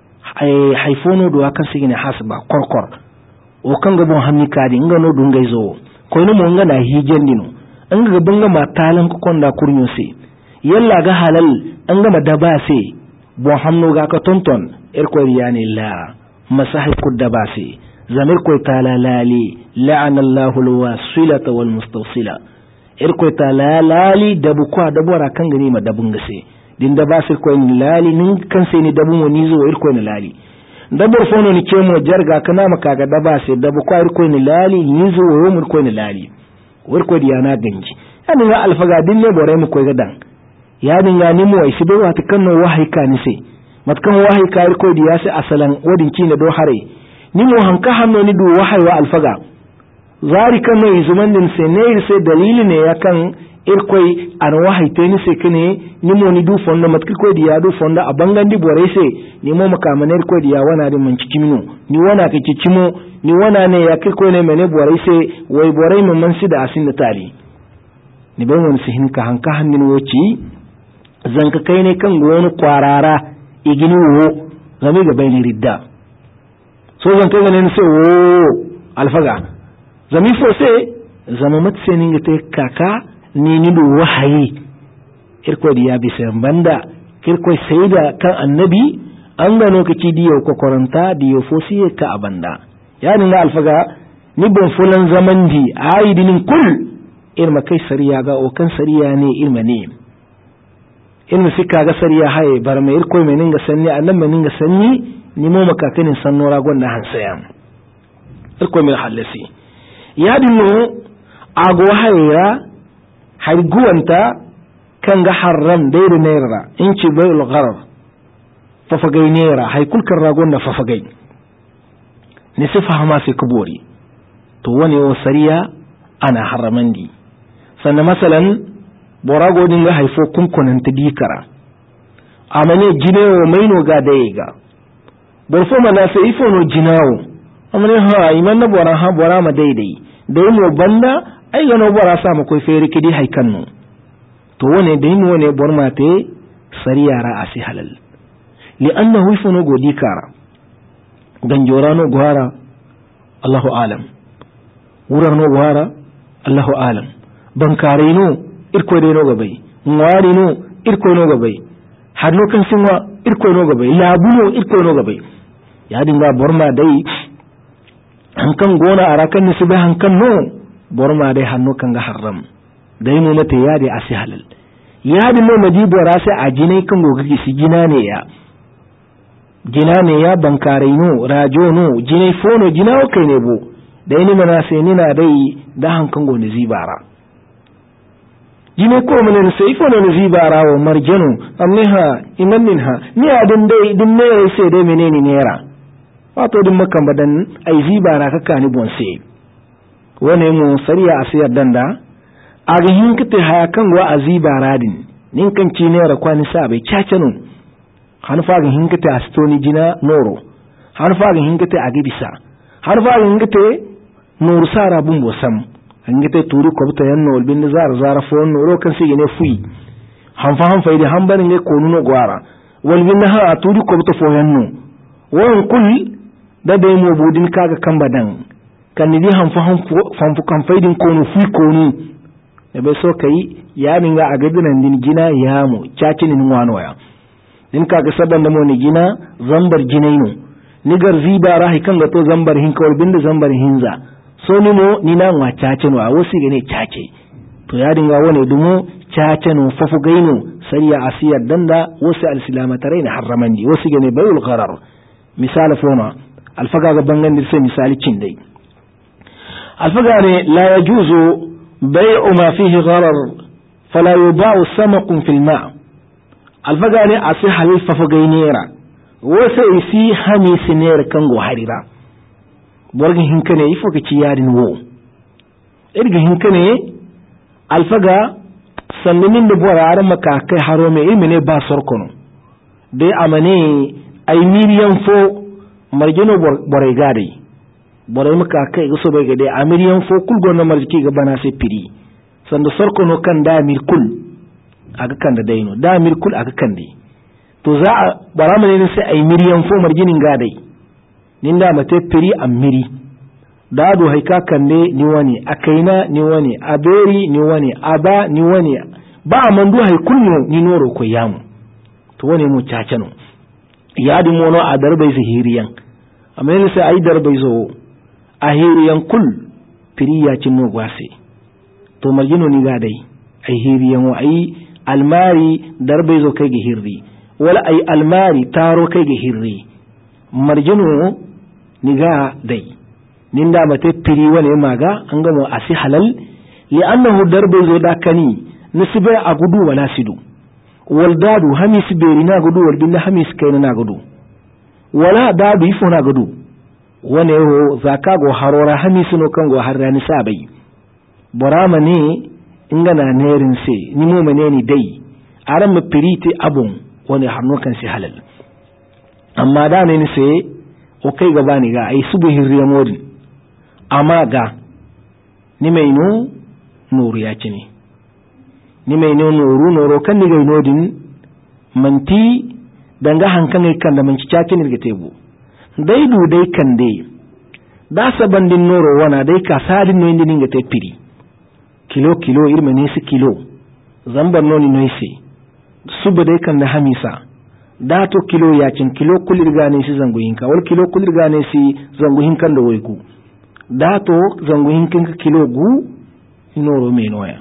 ay haifono do akan sigine hasba korkor o kanga bon hammi kadi inga no dunga zo ko no mo ngana hijendino anga banga matalan ko konda kurnyo se yalla ga halal anga madaba se bon hamno ga ka tonton ir koydiya ne la masahi kudaba se zamir koy tala lali la'ana Allahu alwasilata walmustawsila ir koy tala lali dabu kwa dabu ra kan gani ma dabun gase din da basir koy lali nin kan sai ni dabu mo ni zo ir koy lali dabur fono ni kemo jarga kana maka ga daba sai dabu kwa ir koy lali ni zo wo mur koy lali ir koy diana ganji ani ga alfaga din ne bore mu koy gadan ya din ga ni mu wai sibe wata kan no wahayi ka ni sai matkan wahayi ka ir koy diya sai asalan wadin ki ne do hare ni mu hanka hanno ni du wahayi wa alfaga zalika mai zuman din sai ne sai dalili ne yakan irkoi an wahaite ni sai kane ni mo ni du fonda matki ko diya du fonda a bangan di bore sai ni mo makamane ko diya wana din man cikimino ni wana ka cikimo ni wana ne ya kai ko ne mene bore sai wai bore mun man sida asin da tari ni ban wani sihin ka hanka hannin woci zanka kai ne kan wani kwarara igini wo game ga bayni ridda so zanka ganin sai wo alfaga zami fose zama matse ninga te kaka ni nidu wahayi irko diya bisa banda kirko sayda kan annabi an gano kake diyo ko koranta diyo fosi ka abanda yani na alfaga ni bon fulan zaman di aidinin kul irma kai sariya ga o kan sariya ne irma ne irma sika ga sariya haye bar mai irko mai ninga sanni annan mai ninga sanni ni mo makakanin sannora gonna hansaya irko mai halasi yadinno ago hayra har guwanta kan ga haram dairu naira inci bayul gharar fafagai naira hay kulkan ragon na fafagai ne sifa hama sai kubori to wani o sariya ana haramandi sannan masalan borago din ga haifo kunkunan ta dikara amane jinewo maino ga daiga borfo mana sai ifo no jinawo amane ha iman na bora ha bora ma daidai dai mo banda ai gano bora sa mu koi fere kidi haikanno to wone dai no ne bor mate sariyara asi halal li annahu ifunu godi kara dan jorano gwara Allahu alam wurano gwara Allahu alam bankare no irko dai no gabai ngwari no irko no gabai hadno kan sinwa irko no gabai labuno irko no gabai ya dinga borma dai hankan gona a rakan ni sibe hankan no borma dai hannu kan ga haram dai mu mata yadi asi halal yadi no madibo rasa a jinai kan gogi si jina ne ya jina ne ya bankare no rajo no jinai fono jina o kai ne bo dai ni mana sai ni na dai da hankan gona zibara jinai ko mun sai fono ne zibara wa marjanu amniha iman minha ni adin dai din ne sai dai menene nera wato din makan badan ai zibara kaka ni bonse wane mu sariya asiyar danda aga hinkete haya kan wa azibara din nin kan ci ne ra kwani sa bai chachanu han fa ga hinkete astoni jina noro han fa ga hinkete agibisa han fa ga hinkete nur sara bumbo sam hinkete turu ko ta yanno bin zar zara fo noro kan sigi ne fui han fa han faidi han bani ne ko nuno gwara wal bin ha turu ko ta fo yanno won kul da dai mo budin kaga kan badan kan ni han fa han fu kan faidin ko no fui ko ni e be so kai ya minga a gadinan din gina ya mu cacinin wano ya din kaga saban da mo ni gina zambar jinaino ni gar ziba rahi kan ga to zambar hin kawal binda zambar hinza so ni mo ni na wa cacin wa wasi gane cace to ya dinga wone dumo cacin fafu gaino sariya asiyar danda wasi alsilamatarain harramandi wasi gane bayul gharar misal fona alfaga ga bangan dir sai misali cin dai alfaga ne la yajuzu bai'u ma fihi gharar fala yuba'u samaqun fil ma' alfaga ne asi halal fafagai nera wasa isi hami sinera kango harira borgin hinkane ifo ka ci yadin wo irga hinkane alfaga sannin da borare maka kai haro me imene ba sorkono dai amane ay miliyan fo marjino borai gade borai maka kai so bai gade a miliyan fo kulgo na marjiki ga bana sai piri sanda sorkono kan da mil kul aga kan da daino da mil kul aga kan dai to za a bara ne sai ay miliyan fo marjinin gade ninda mate piri am miri dado haika kande ni wani akaina ni wani aberi ni wani aba ni wani ba mandu hay kunyo ni noro ko yamu to wani mu cacano yadi mono a darbai zahiriyan amma ne sai ai darbai zo a hiriyan kul piriya cinno gwase to marjino ni ga dai ai hiriyan wa ai almari darbai zo kai ga hirri wala ai almari taro kai ga hirri marjino ni ga dai ninda mate piri wane maga an gamo asi halal li annahu darbe zo da kani nisbe a gudu wala sidu wal dadu hamis beri na gudu wal binna hamis kai na gudu wala dadu ifo na gudu wane ho zaka go harora hamis no kan go harrani sabai borama ne ingana nerin se ni mo meneni dai aran mu piriti abun wane harno kan si halal amma da ne ni se o kai gaba ni ga ai subu hirriya modin amma ga ni mai no nuru ya ci ne ni mai no nuru noro kan ni gai nodin manti danga hankan ai kan da manci caci ne ga tebu dai du dai kan dai da sabandin noro wana dai ka sadin no indi ninga te piri kilo kilo irme ne su kilo zambar noni no ise suba dai kan da hamisa da to kilo ya cin kilo kulir gane si zanguhinka wal kilo kulir gane si zanguhinkan da waiku dato zanguhinkin ka kilo gu noro me noya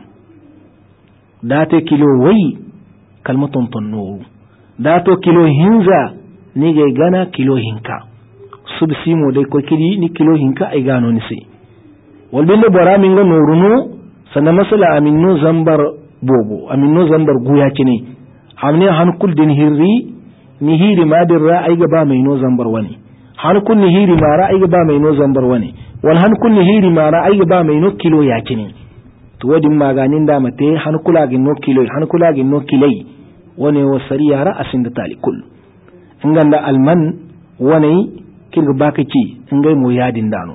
date kilo wai kalmaton ton noro dato kilo hinza ni ga gana kilo hinka subsimo dai ko kili ni kilo hinka ai gano ni sai wal bin bora min ga noro no sannan masala aminno zambar bobo aminno zambar guya kine amne han kul din hirri ni hiri madir ra ai ga ba mai no zambar wani han kun ni hiri mara ai ga ba mai no zambar wani wal han kulli hiri mara ai ba mai no kilo ya kini to wadin maganin da mate han kula gin no kilo han kula gin no kilai wane wa sariya ra asin da talikul inganda alman wane kin ba ka ci ingai mo yadin dano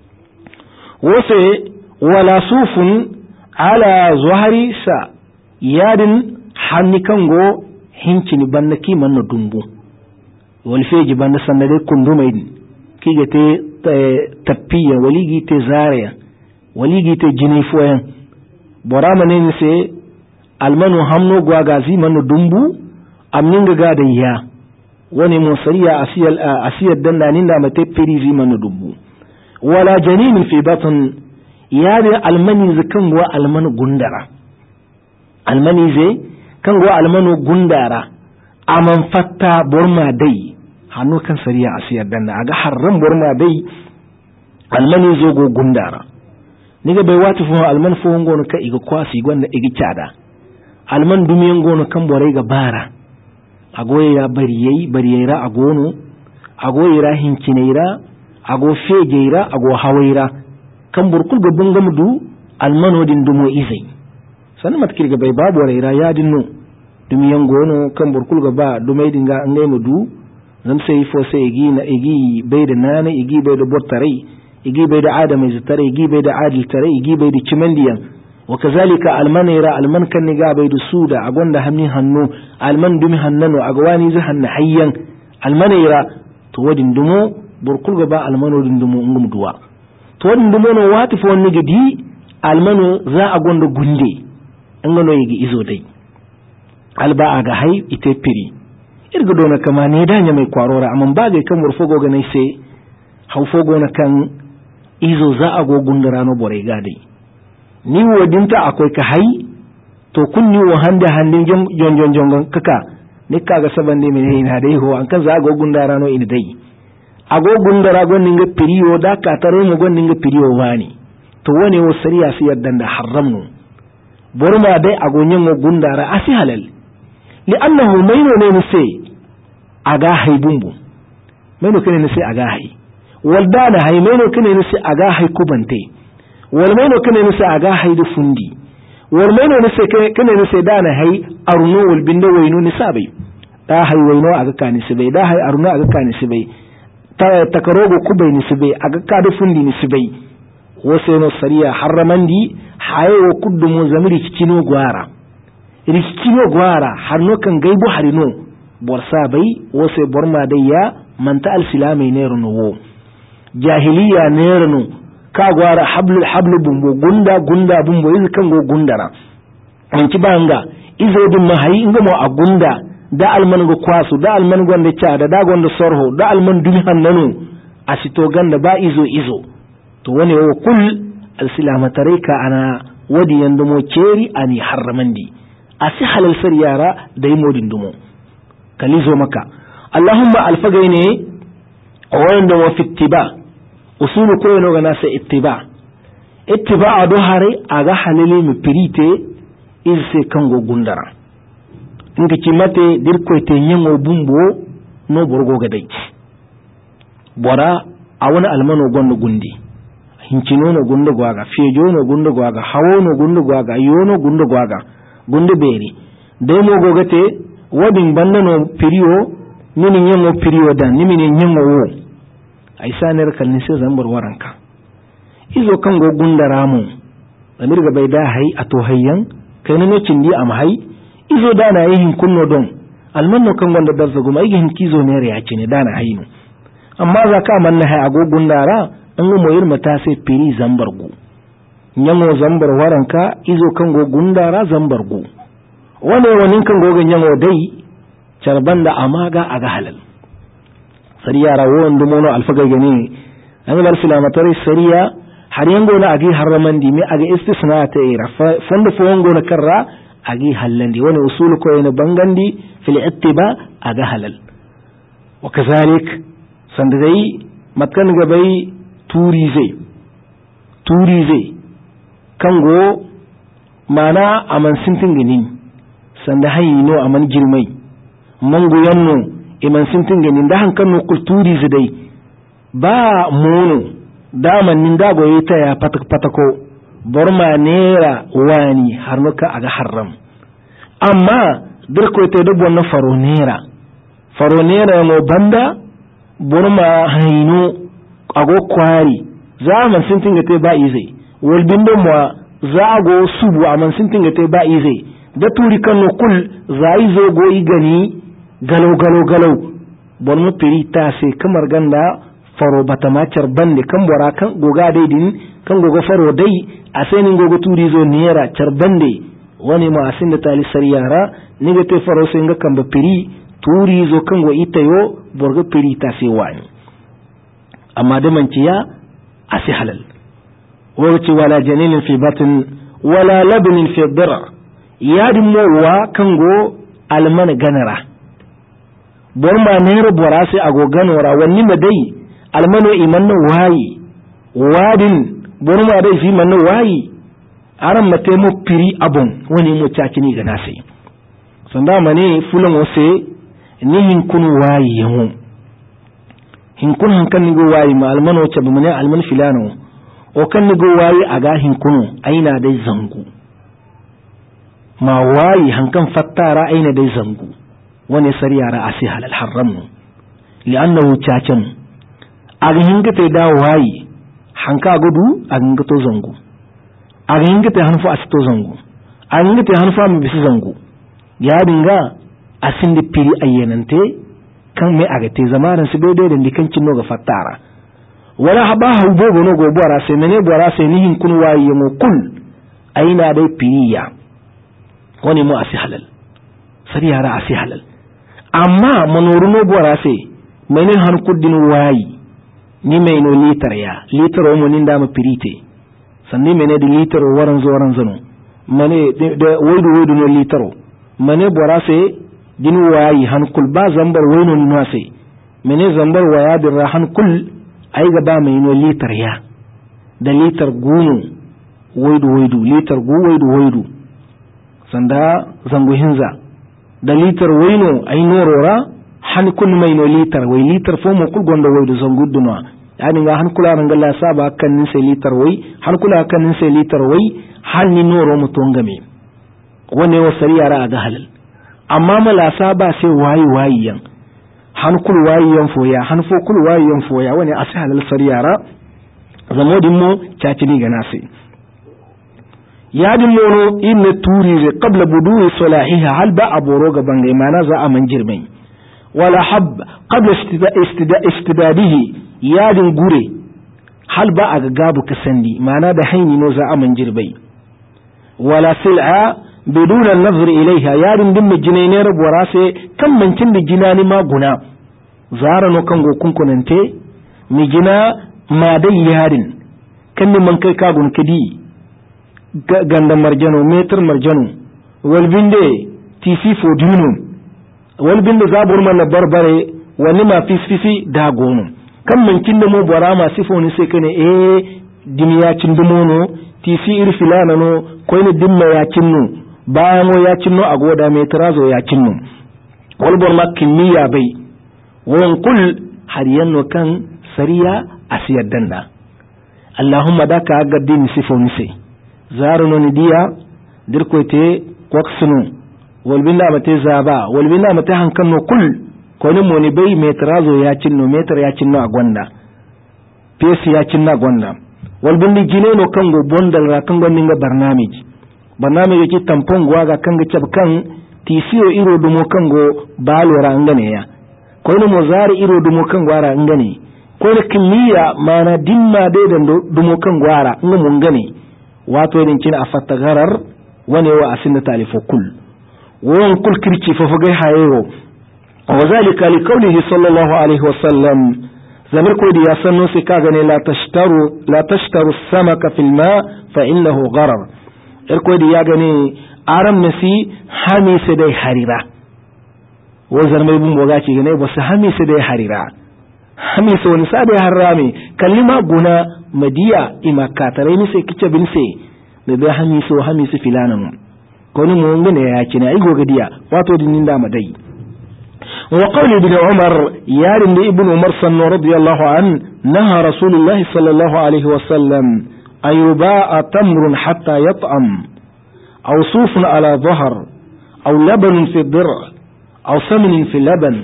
wose wala sufun ala zuhari sa yadin hanni kango hincini bannaki manno dumbu wal feji banda sanade kundumai kiga te tappiya waligi te zariya waligi te jinifoyan borama ne se almanu hamno gwagazi manu dumbu amninga gada ya wani musariya asiyal asiyar danna ninda mate perizi manu dumbu wala janin fi batn yari almani zakan wa almanu gundara almani ze kan wa almanu gundara aman fatta borma dai hannu kan sariya asiyar danna aga harran borma dai almani zo go gundara niga bai wata fo alman fo ngono ka iga kwasi gonda igi cada alman dumiyan gono kan borai ga bara agoye ya bariyai bariyira agono agoyira hinkineira ago fejeira ago hawaira kan burkul ga bungamdu almano din dumo izai sanan matkirga bai babu raira ya dinno dumiyan gono kan burkul ga ba dumai dinga ngai mudu zam sai fo sai igi na igi bai da nana igi bai da bortarai igi bai da adamai zutare igi bai da adil tare igi bai da cimandiyan wa kazalika almanira alman kan niga bai da suda agonda hamni hannu alman dumi hannano agwani zu hanna hayyan almanira to wadin dumo burkul ga ba almano din dumo ngum duwa to wadin dumo no wati fo wonni gidi almano za a gonda gunde ngano yigi izo dai alba aga hay ite piri irga dona kama ne danya mai kwarora amma ba ga kan murfogo ga nai sai haufogo na kan izo za a go gundara no bore gade ni wodinta akwai ka hai to kunni wo hande hande jon jon jon kaka ni kaga sabande mene ina dai ho an kan za go gundara no ina dai ago gundara gon ninga piriyo da ka taro mo gon ninga piriyo wani to wone wo sariya su yaddan da haramnu borma dai ago nyen mo gundara asi halal li'annahu maino ne nise aga hay bumbu maino kene nise aga hay wal dana hay maino kene nise aga hay kubante wal maino kene nise aga hay da fundi wal maino nise kene nise dana hay arno wal bindo wayno nisabai da hay wayno aga kani sibai da hay arno aga kani sibai ta takarogo kubai nisibai aga kada fundi nisibai waseno sariya harramandi haye wa kuddumo zamiri kicino gwara rikicino gwara harno kan gaibu harino borsa bai wase borma dayya manta alsilamai ne runuwo jahiliya ne runu ka gwara hablu hablu bumbo gunda gunda bumbo izi kan go gundara anki banga izo dum mahayi inga mo a gunda da alman go kwasu da alman gonda cada da gonda sorho da alman dumi hannanu asito ganda ba izo izo to wani wa kul alsilamatare ana wadi yandumo keri ani harramandi asi halal sar yara da yi modin dumo kalizo maka allahumma alfagai ne wanda wa fittiba usulu ko yana gana sai ittiba ittiba a dohare a ga halili mu pirite irse kango gundara inda kimate dirko te nyango bumbo no borgo ga dai bora a wani almano gondo gundi hincino no gundo gwaga fejo no gundo gwaga hawo no gundo gwaga yono gundo gwaga gundo beri dai mo gogate wadin banda no piriyo nini nyango piriyo dan nimi ne nyango wo ai sanar kalni sai zambar waranka izo kan go gundara mu amir ga bai da hai ato hayyan kai ne cindi am hai izo da na yin kunno don almanno kan gonda darza guma ai hin kizo ne ya ce ne da na hainu amma za ka manna hai ago gundara an go moyir mata sai piri zambargu nyango zambar waranka izo kan go gundara zambargu wane wani kan go ganyango dai charbanda amaga aga halal sariya rawo ndumono alfaga gani an bar filamatari sariya har yango na agi harramandi me aga istisna ta ira fanda fo yango na karra agi halandi wani usulu ko yana bangandi fil ittiba aga halal wa kazalik sandai matkan gabai turize turize kango mana aman sintin gini sanda hayino aman girmai mango yanno iman sintin gini da hankan no kulturi zidai ba mono daman nin dago yita ya patak patako borma nera wani har nuka aga haram amma dirko te do bonna faronera faronera mo banda borma hayino ago kwari zaman sintin gate ba izai wal bindo mo zago subu aman sintin gate ba izai da turi kan kul zai zo go igani galo galo galo bon mu pirita se kamar ganda faro batamacar bande kan bora kan goga dai din kan goga faro dai a sai nin goga turi zo nera char bande wani ma asin da tali sariyara ni ga te faro sai ga kan ba piri turi zo kan go itayo borga pirita se wani amma da manciya asi halal wace wala janinin fi batin wala labnin fi dirar yadin mowa kan go alman ganara bor ma nero bora sai ago ganora wani madai almano imanno wayi wadin bor ma dai fi manno wayi aran mate mo piri abon wani mo chakini ga nasi sanda mane fulan wose ni hin kun wayi yamu hin kun han kan ni go wayi ma almano chabu mane alman filano o kan ni go wayi aga hin kunu aina dai zangu ma wayi hankan fattara aina dai zangu wani sariyara asi halal haramu li'annahu chachan agin gate da wayi hanka gudu agin gato zangu agin gate hanfu asito zangu agin gate hanfa mi bisu zangu ya dinga asin da piri ayyanante kan me agate zamaran su dai da dikan cinno ga fattara wala haba hubo gono go bora sai mene bora sai nihin kun wayi mu kul aina dai piriya wani mu asi halal sariyara asi halal amma manoruno bora sai mene han kuddin wayi ni mai no litar ya litar o monin da ma pirite sanni mene di litar waran zo waran zano mane da waidu waidu no litaro mane bora sai din wayi han kul ba zambar waino no sai mene zambar waya dir han kul ai ga ba mai no litar ya da litar gunu waidu waidu litar gu waidu waidu sanda zangu hinza da litar waino ay norora han kun mai no litar wai litar fo mo kul gondo wai do zanguduna yani ga han kula ran galla saba kan nin sai litar wai han kula kan nin sai litar wai han ni noro mu tongame wane wa sariyara ga halal amma mala saba sai wayi wayi yan han kul wayi yan foya han fo kul wayi yan foya wani asai halal sariyara zamodin mo cacini ga nasi yadin mono inna turi qabla budu'i salahiha hal ba aboro ga bangai mana za a man jirmai wala hab qabla istida istidadihi yadin gure hal ba a gabu kasandi mana da haini no za a man jirbai wala sil'a bidun an-nazr ilayha yadin din mijine rabora sai kan mancin da jinani maguna zara no kan go kunkunante mijina ma dai yarin kan ni man kai kagun kadi ganda marjano meter marjano walbinde tisi fo dino walbinde zabur man na barbare wani ma fisfisi da gono kan man kinda mo bora ma sifo ni sai kane eh dimiya cindumono tisi ir filana no ko ni dimma ya cinnu bayan mo ya cinno agoda meterazo ya cinnu walbor ma kinniya bai won kul har yanno kan sariya asiyar danda Allahumma daka agaddi ni sifo ni sai zaro no nidiya dirkoite kwaksunu walbinda mate zaba walbinda mate hankanno kul ko ni moni bai metrazo ya cinno metar ya cinno a gwanda pesi ya cinno a gwanda walbindi gineno kango bondal ra kango ninga barnamiji barnamiji ki tampon gwaga kanga cabkan tisiyo iro dumo kango balo ra ngane ya ko ni mozari iro dumo kango ara ngane ko ni kimiyya mana dimma dai da dumo kango ara ngamun ngane wato yin kina a fattagarar wani wa asin da talifo kul wan kul kirki fa fagai hayero wa zalika li qawlihi sallallahu alaihi wasallam zamir ko ya sanno sai ka gane la tashtaru la tashtaru samaka fil ma fa innahu gharar er ko ya gane aram nasi hami sai dai harira wa zarmai bun boga ci gane ba su hami sai dai harira hami sai wani sai dai harami kallima guna madiya ima katarai ni sai kice bin sai da da hami so hami su filanan ko ni mun gane ya kina ai gogadiya wato dinin da madai wa qawli ibn umar yarin da ibn umar sannu radiyallahu an naha rasulullah sallallahu alaihi wasallam ayuba tamrun hatta yat'am aw sufun ala dhahr aw laban fi dir' aw samin fi laban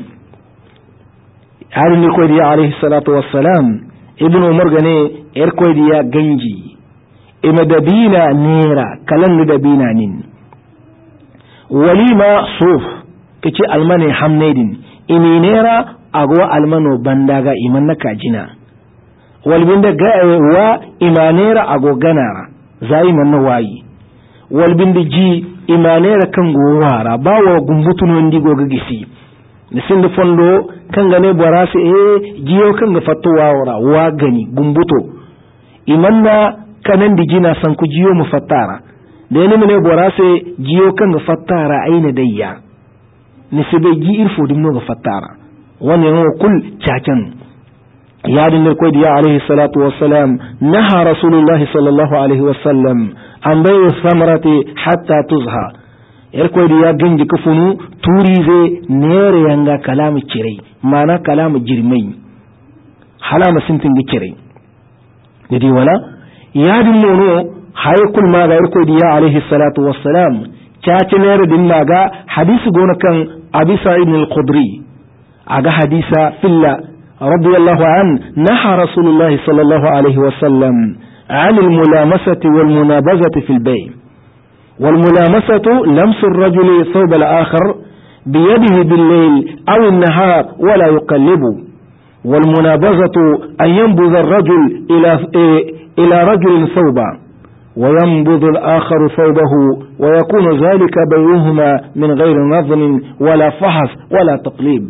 yarin ko di alaihi salatu wassalam ibn umar gane er koy diya ganji ima dabina nera kalan dabina nin walima suf kici almane hamnedin imi nera ago almano bandaga iman naka jina walbinda ga wa imanera ago ganara zai man wayi walbinda ji imanera kan gowara bawo gumbutuno ndigo gagisi nisin da fondo kan gane bora su eh jiyo kan ga fatuwa wara wa gani gumbuto imanna kanan di jina san ku jiyo mu fatara da ne ne bora su jiyo kan ga fatara aina dayya nisibe ji irfo dimno ga fatara wannan wa kul chakan ya din ko diya alaihi salatu wassalam naha rasulullahi sallallahu alaihi wasallam an bayu samarati hatta tuzha yarko da ya ganji kafunu turi zai nere yanga kalamu kirai mana kalamu jirmai halama sintin da kirai gidi wala ya din mono haykul ma ga yarko da ya alaihi salatu wassalam caci nere din maga hadisi gona kan abi sa'id al-khudri aga hadisa filla radiyallahu an naha rasulullahi sallallahu alaihi wasallam عن الملامسة والمنابذة في البيع والملامسة لمس الرجل ثوب الآخر بيده بالليل أو النهار ولا يقلب والمنابذة أن ينبذ الرجل إلى إلى رجل ثوبا وينبذ الآخر ثوبه ويكون ذلك بينهما من غير نظم ولا فحص ولا تقليب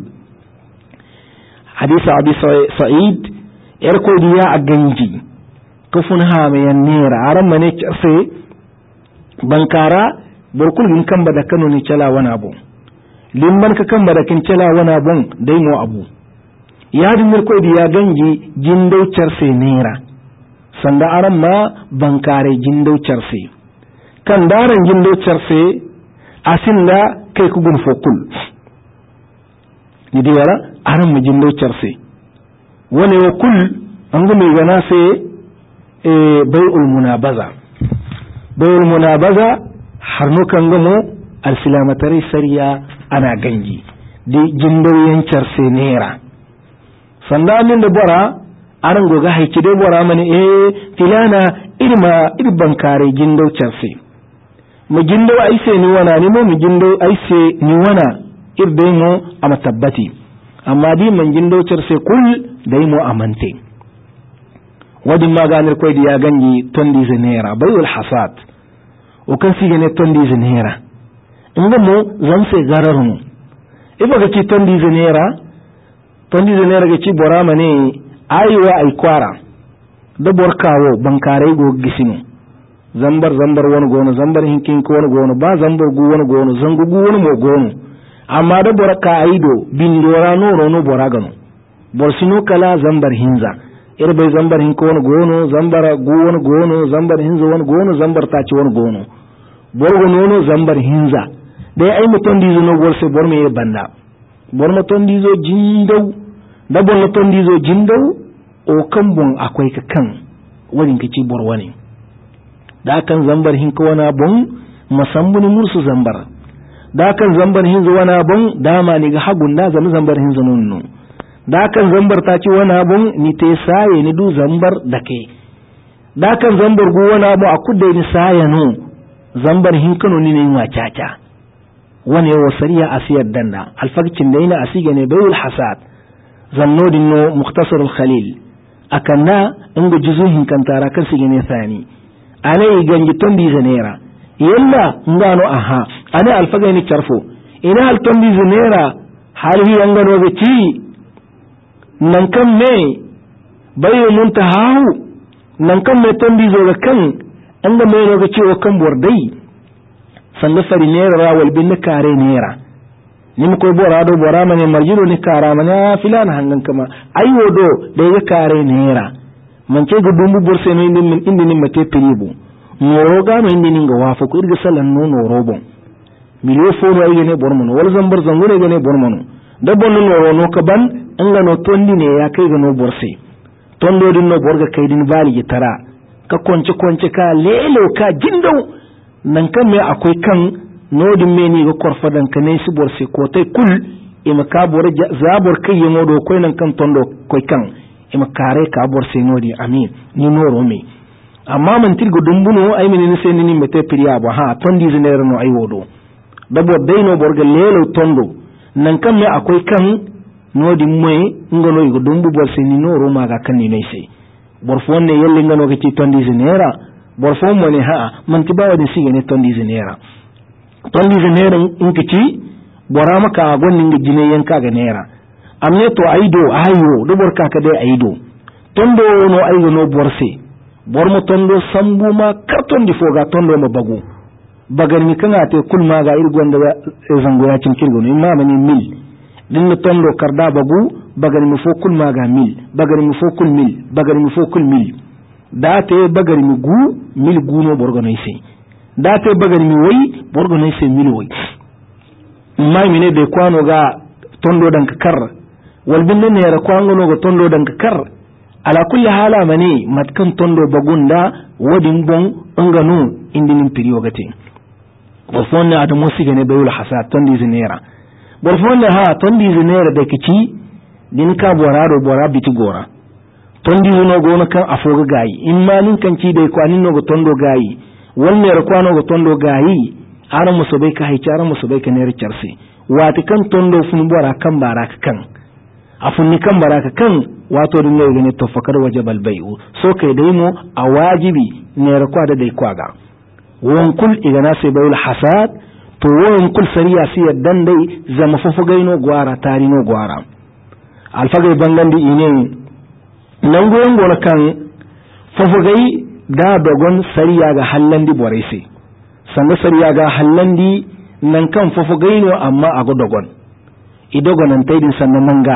حديث أبي سعيد يركو دياء الجنجي كفنها من النير عرم من يكفي bankara burkul gin kan bada kano ni cala wana abu limban ka kan bada kin cala wana bon dai mo abu ya dinir ko di ya ganji jindau charse nera sanda aran ma bankare jindau charse kan daran jindau charse asinda kai ku gun fokul ni di wala aran mu jindo charse wone wa kul an ga mai gana sai e bai'ul munabaza bai'ul munabaza har no kan gamo alsilamatari sariya ana gangi di jindo yan charse nera sanda min da bora aran goga haiki dai bora mani eh filana irma irban kare jindo charse mu jindo aise ni wana ni mu jindo aise ni wana irdai mu a matabbati amma di man jindo charse kul dai mu amante wadin maganar koy di ya ganji tondi zenera bayul hasad o kan sige ne tondi zenera inda mu zan sai garar mu iba ga ci tondi zenera tondi zenera ga ci borama ne aiwa ai kwara da borkawo bankare go gisinu zambar zambar wani gono zambar hinkin ko wani gono ba zambar gu wani gono zangu gu wani mo gono amma da boraka aido bin dora no rono boragano borsino kala zambar hinza irbai zambar hin ko wani gono zambar gu wani gono zambar hinza wani gono zambar taci wani gono borgo nono zambar hinza dai ai muton dizo no borse bor me banda bor muton dizo jindau da bor muton dizo jindau o kan bon akwai ka kan wani kaci bor wani da kan zambar hin ko wana bon masambuni mursu zambar da kan zambar hin zo wana bon dama ni ga hagun da zama zambar hin zo nonno da kan zambar ta ci wana bon ni te saye ni du zambar dake da kan zambar go wana bo akudde ni saye no zambar hin kano ni ne wa caca wani wa sariya asiyar danna alfakcin da ina asiga ne bayul hasad zannodin no mukhtasar al khalil akanna inga juzuhin kan tara kan sige ne thani anai ganji tondi zanera yalla ngano aha ana alfaga ni charfo ina al tondi zanera halhi angano be ci nan kan me bayu muntahahu nan kan me tondi zo ga kan anga me no ga ci o kan bordai sanda fari nera rawal bin kare nera nim ko bora do bora mane marjiro ni kara mane filan hangan kama ayo do da ga kare nera man ce ga dumbu borse no indi min indi ni mate peribu noro ga no indi ni ga wafa ko irga salan no noro bon miliyo fo no ayene bormono wala zambar zangure ga ne bormono da bonno noro no ka ban anga no tondi ne ya kai ga no borse tondo din no borga kai din bali ya tara ka konce konce ka lelo ka jindo nan kan me akwai kan nodin me ni ga korfadan ka ne si borse ko tai kul ima ka bor zabor kai yemo do koy nan kan tondo koy kan ima kare ka borse nodi amin ni noro me amma man tirgo dumbuno ay min ni sen ni mete priya ba ha tondi zinere no ay wodo dabo dayno borga lelo tondo nan kan me akwai kan nodi moy ngono yugo dumbu borse ni noro maga kan ni nay sai borfon ne yelle ngano ga ci tondi zinera borfon mo ne ha man tibawa ni sige ne tondi zinera tondi zinera in kici bora maka gonni ngi jine yanka ga nera amne to aido ayo do borka ka dai aido tondo no aido no borse bormo tondo sambu ma karton di foga tondo mo bagu bagar mi kana te kulma ga irgonda zango ya cin kirgo ni ma mani mil din tondo karda bagu bagar mi fo kulma ga mil bagar mi fo kul mil bagar mi fo kul mil da te bagar mi gu mil gu no borgo no ise da te bagar mi wai borgo no ise mil wai mai mine de kwano ga tondo dan kar wal bin ne ra kwano no ga tondo dan kar ala kulli hala mani matkan tondo bagunda wadin bon nganu indinin piriyo gate borfonne adamu sigane bayul hasad tondi zinera borfonne ha tondi zinera de kici din ka borado bora biti gora tondi no gona kan afoga gayi imma nin kan ci de kwanin no go tondo gayi wanne ra kwano go tondo gayi ara musobai ka haici ara musobai ka ne ricarsi wati kan tondo fun bora kan baraka kan afun ni kan baraka kan wato din ne gane tofakar wajabal bai'u so kai dai mu a wajibi ne ra kwada dai kwaga won kul igana sai bayul hasad to won kul sariya sai dan dai zama fufugaino gwara tarino gwara alfagai bangandi ine nan goyon gona kan fufugai da dogon sariya ga hallandi boraisi sanda sariya ga hallandi nan kan fufugaino amma a dogon idogonan taidin sannan manga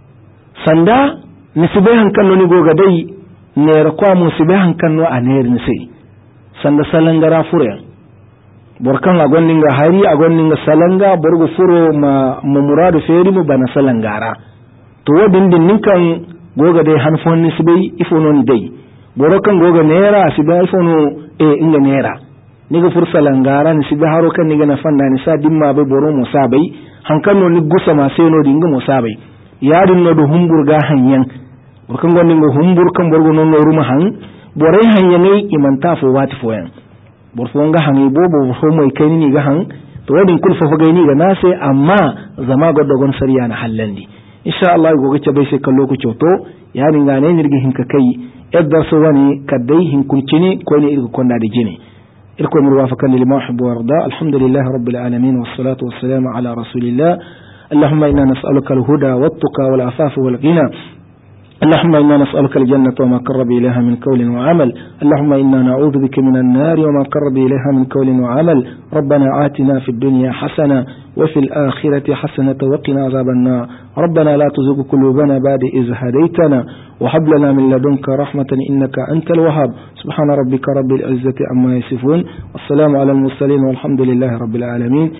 sanda nisibai hankallo ni goga dai ne rakwa musibai hankallo a nerin sai sanda salangara fure borkan agonninga hari agonninga salanga borgo furo ma muradu feri mu bana salangara to wadin din ninkan goga dai hanfon ni sibai ifono ni dai borokan goga nera sibai ifono e inga nera niga fur salangara ni sibai haro kan niga na fanda ni sa dimma bai boro mo sabai hankanno ni gusa ma seno dinga mo sabai yadin no do humburga hanyan borkan gonninga humbur kan borgo non no ruma han borai hanyanai imanta fo wati foyan borfon ga hangi bobo borfon mai kai ni ga han to wadin kulfa fa gaini ga nase amma zama ga dogon sariya na hallandi insha Allah gobe ce bai sai kallo ku kyoto ya ringa ne nirgi hin ka kai yadda so wani kadai hin kurcini ko ne irga konda da jini irko mir wafakan lil mahbub warda alhamdulillah rabbil alamin wassalatu wassalamu ala rasulillah اللهم إنا نسألك الهدى والتقى والعفاف والغنى اللهم إنا نسألك الجنة وما قرب إليها من قول وعمل اللهم إنا نعوذ بك من النار وما قرب إليها من قول وعمل ربنا آتنا في الدنيا حسنة وفي الآخرة حسنة وقنا عذاب النار ربنا لا تزغ قلوبنا بعد إذ هديتنا وهب لنا من لدنك رحمة إنك أنت الوهاب سبحان ربك رب العزة عما يصفون والسلام على المرسلين والحمد لله رب العالمين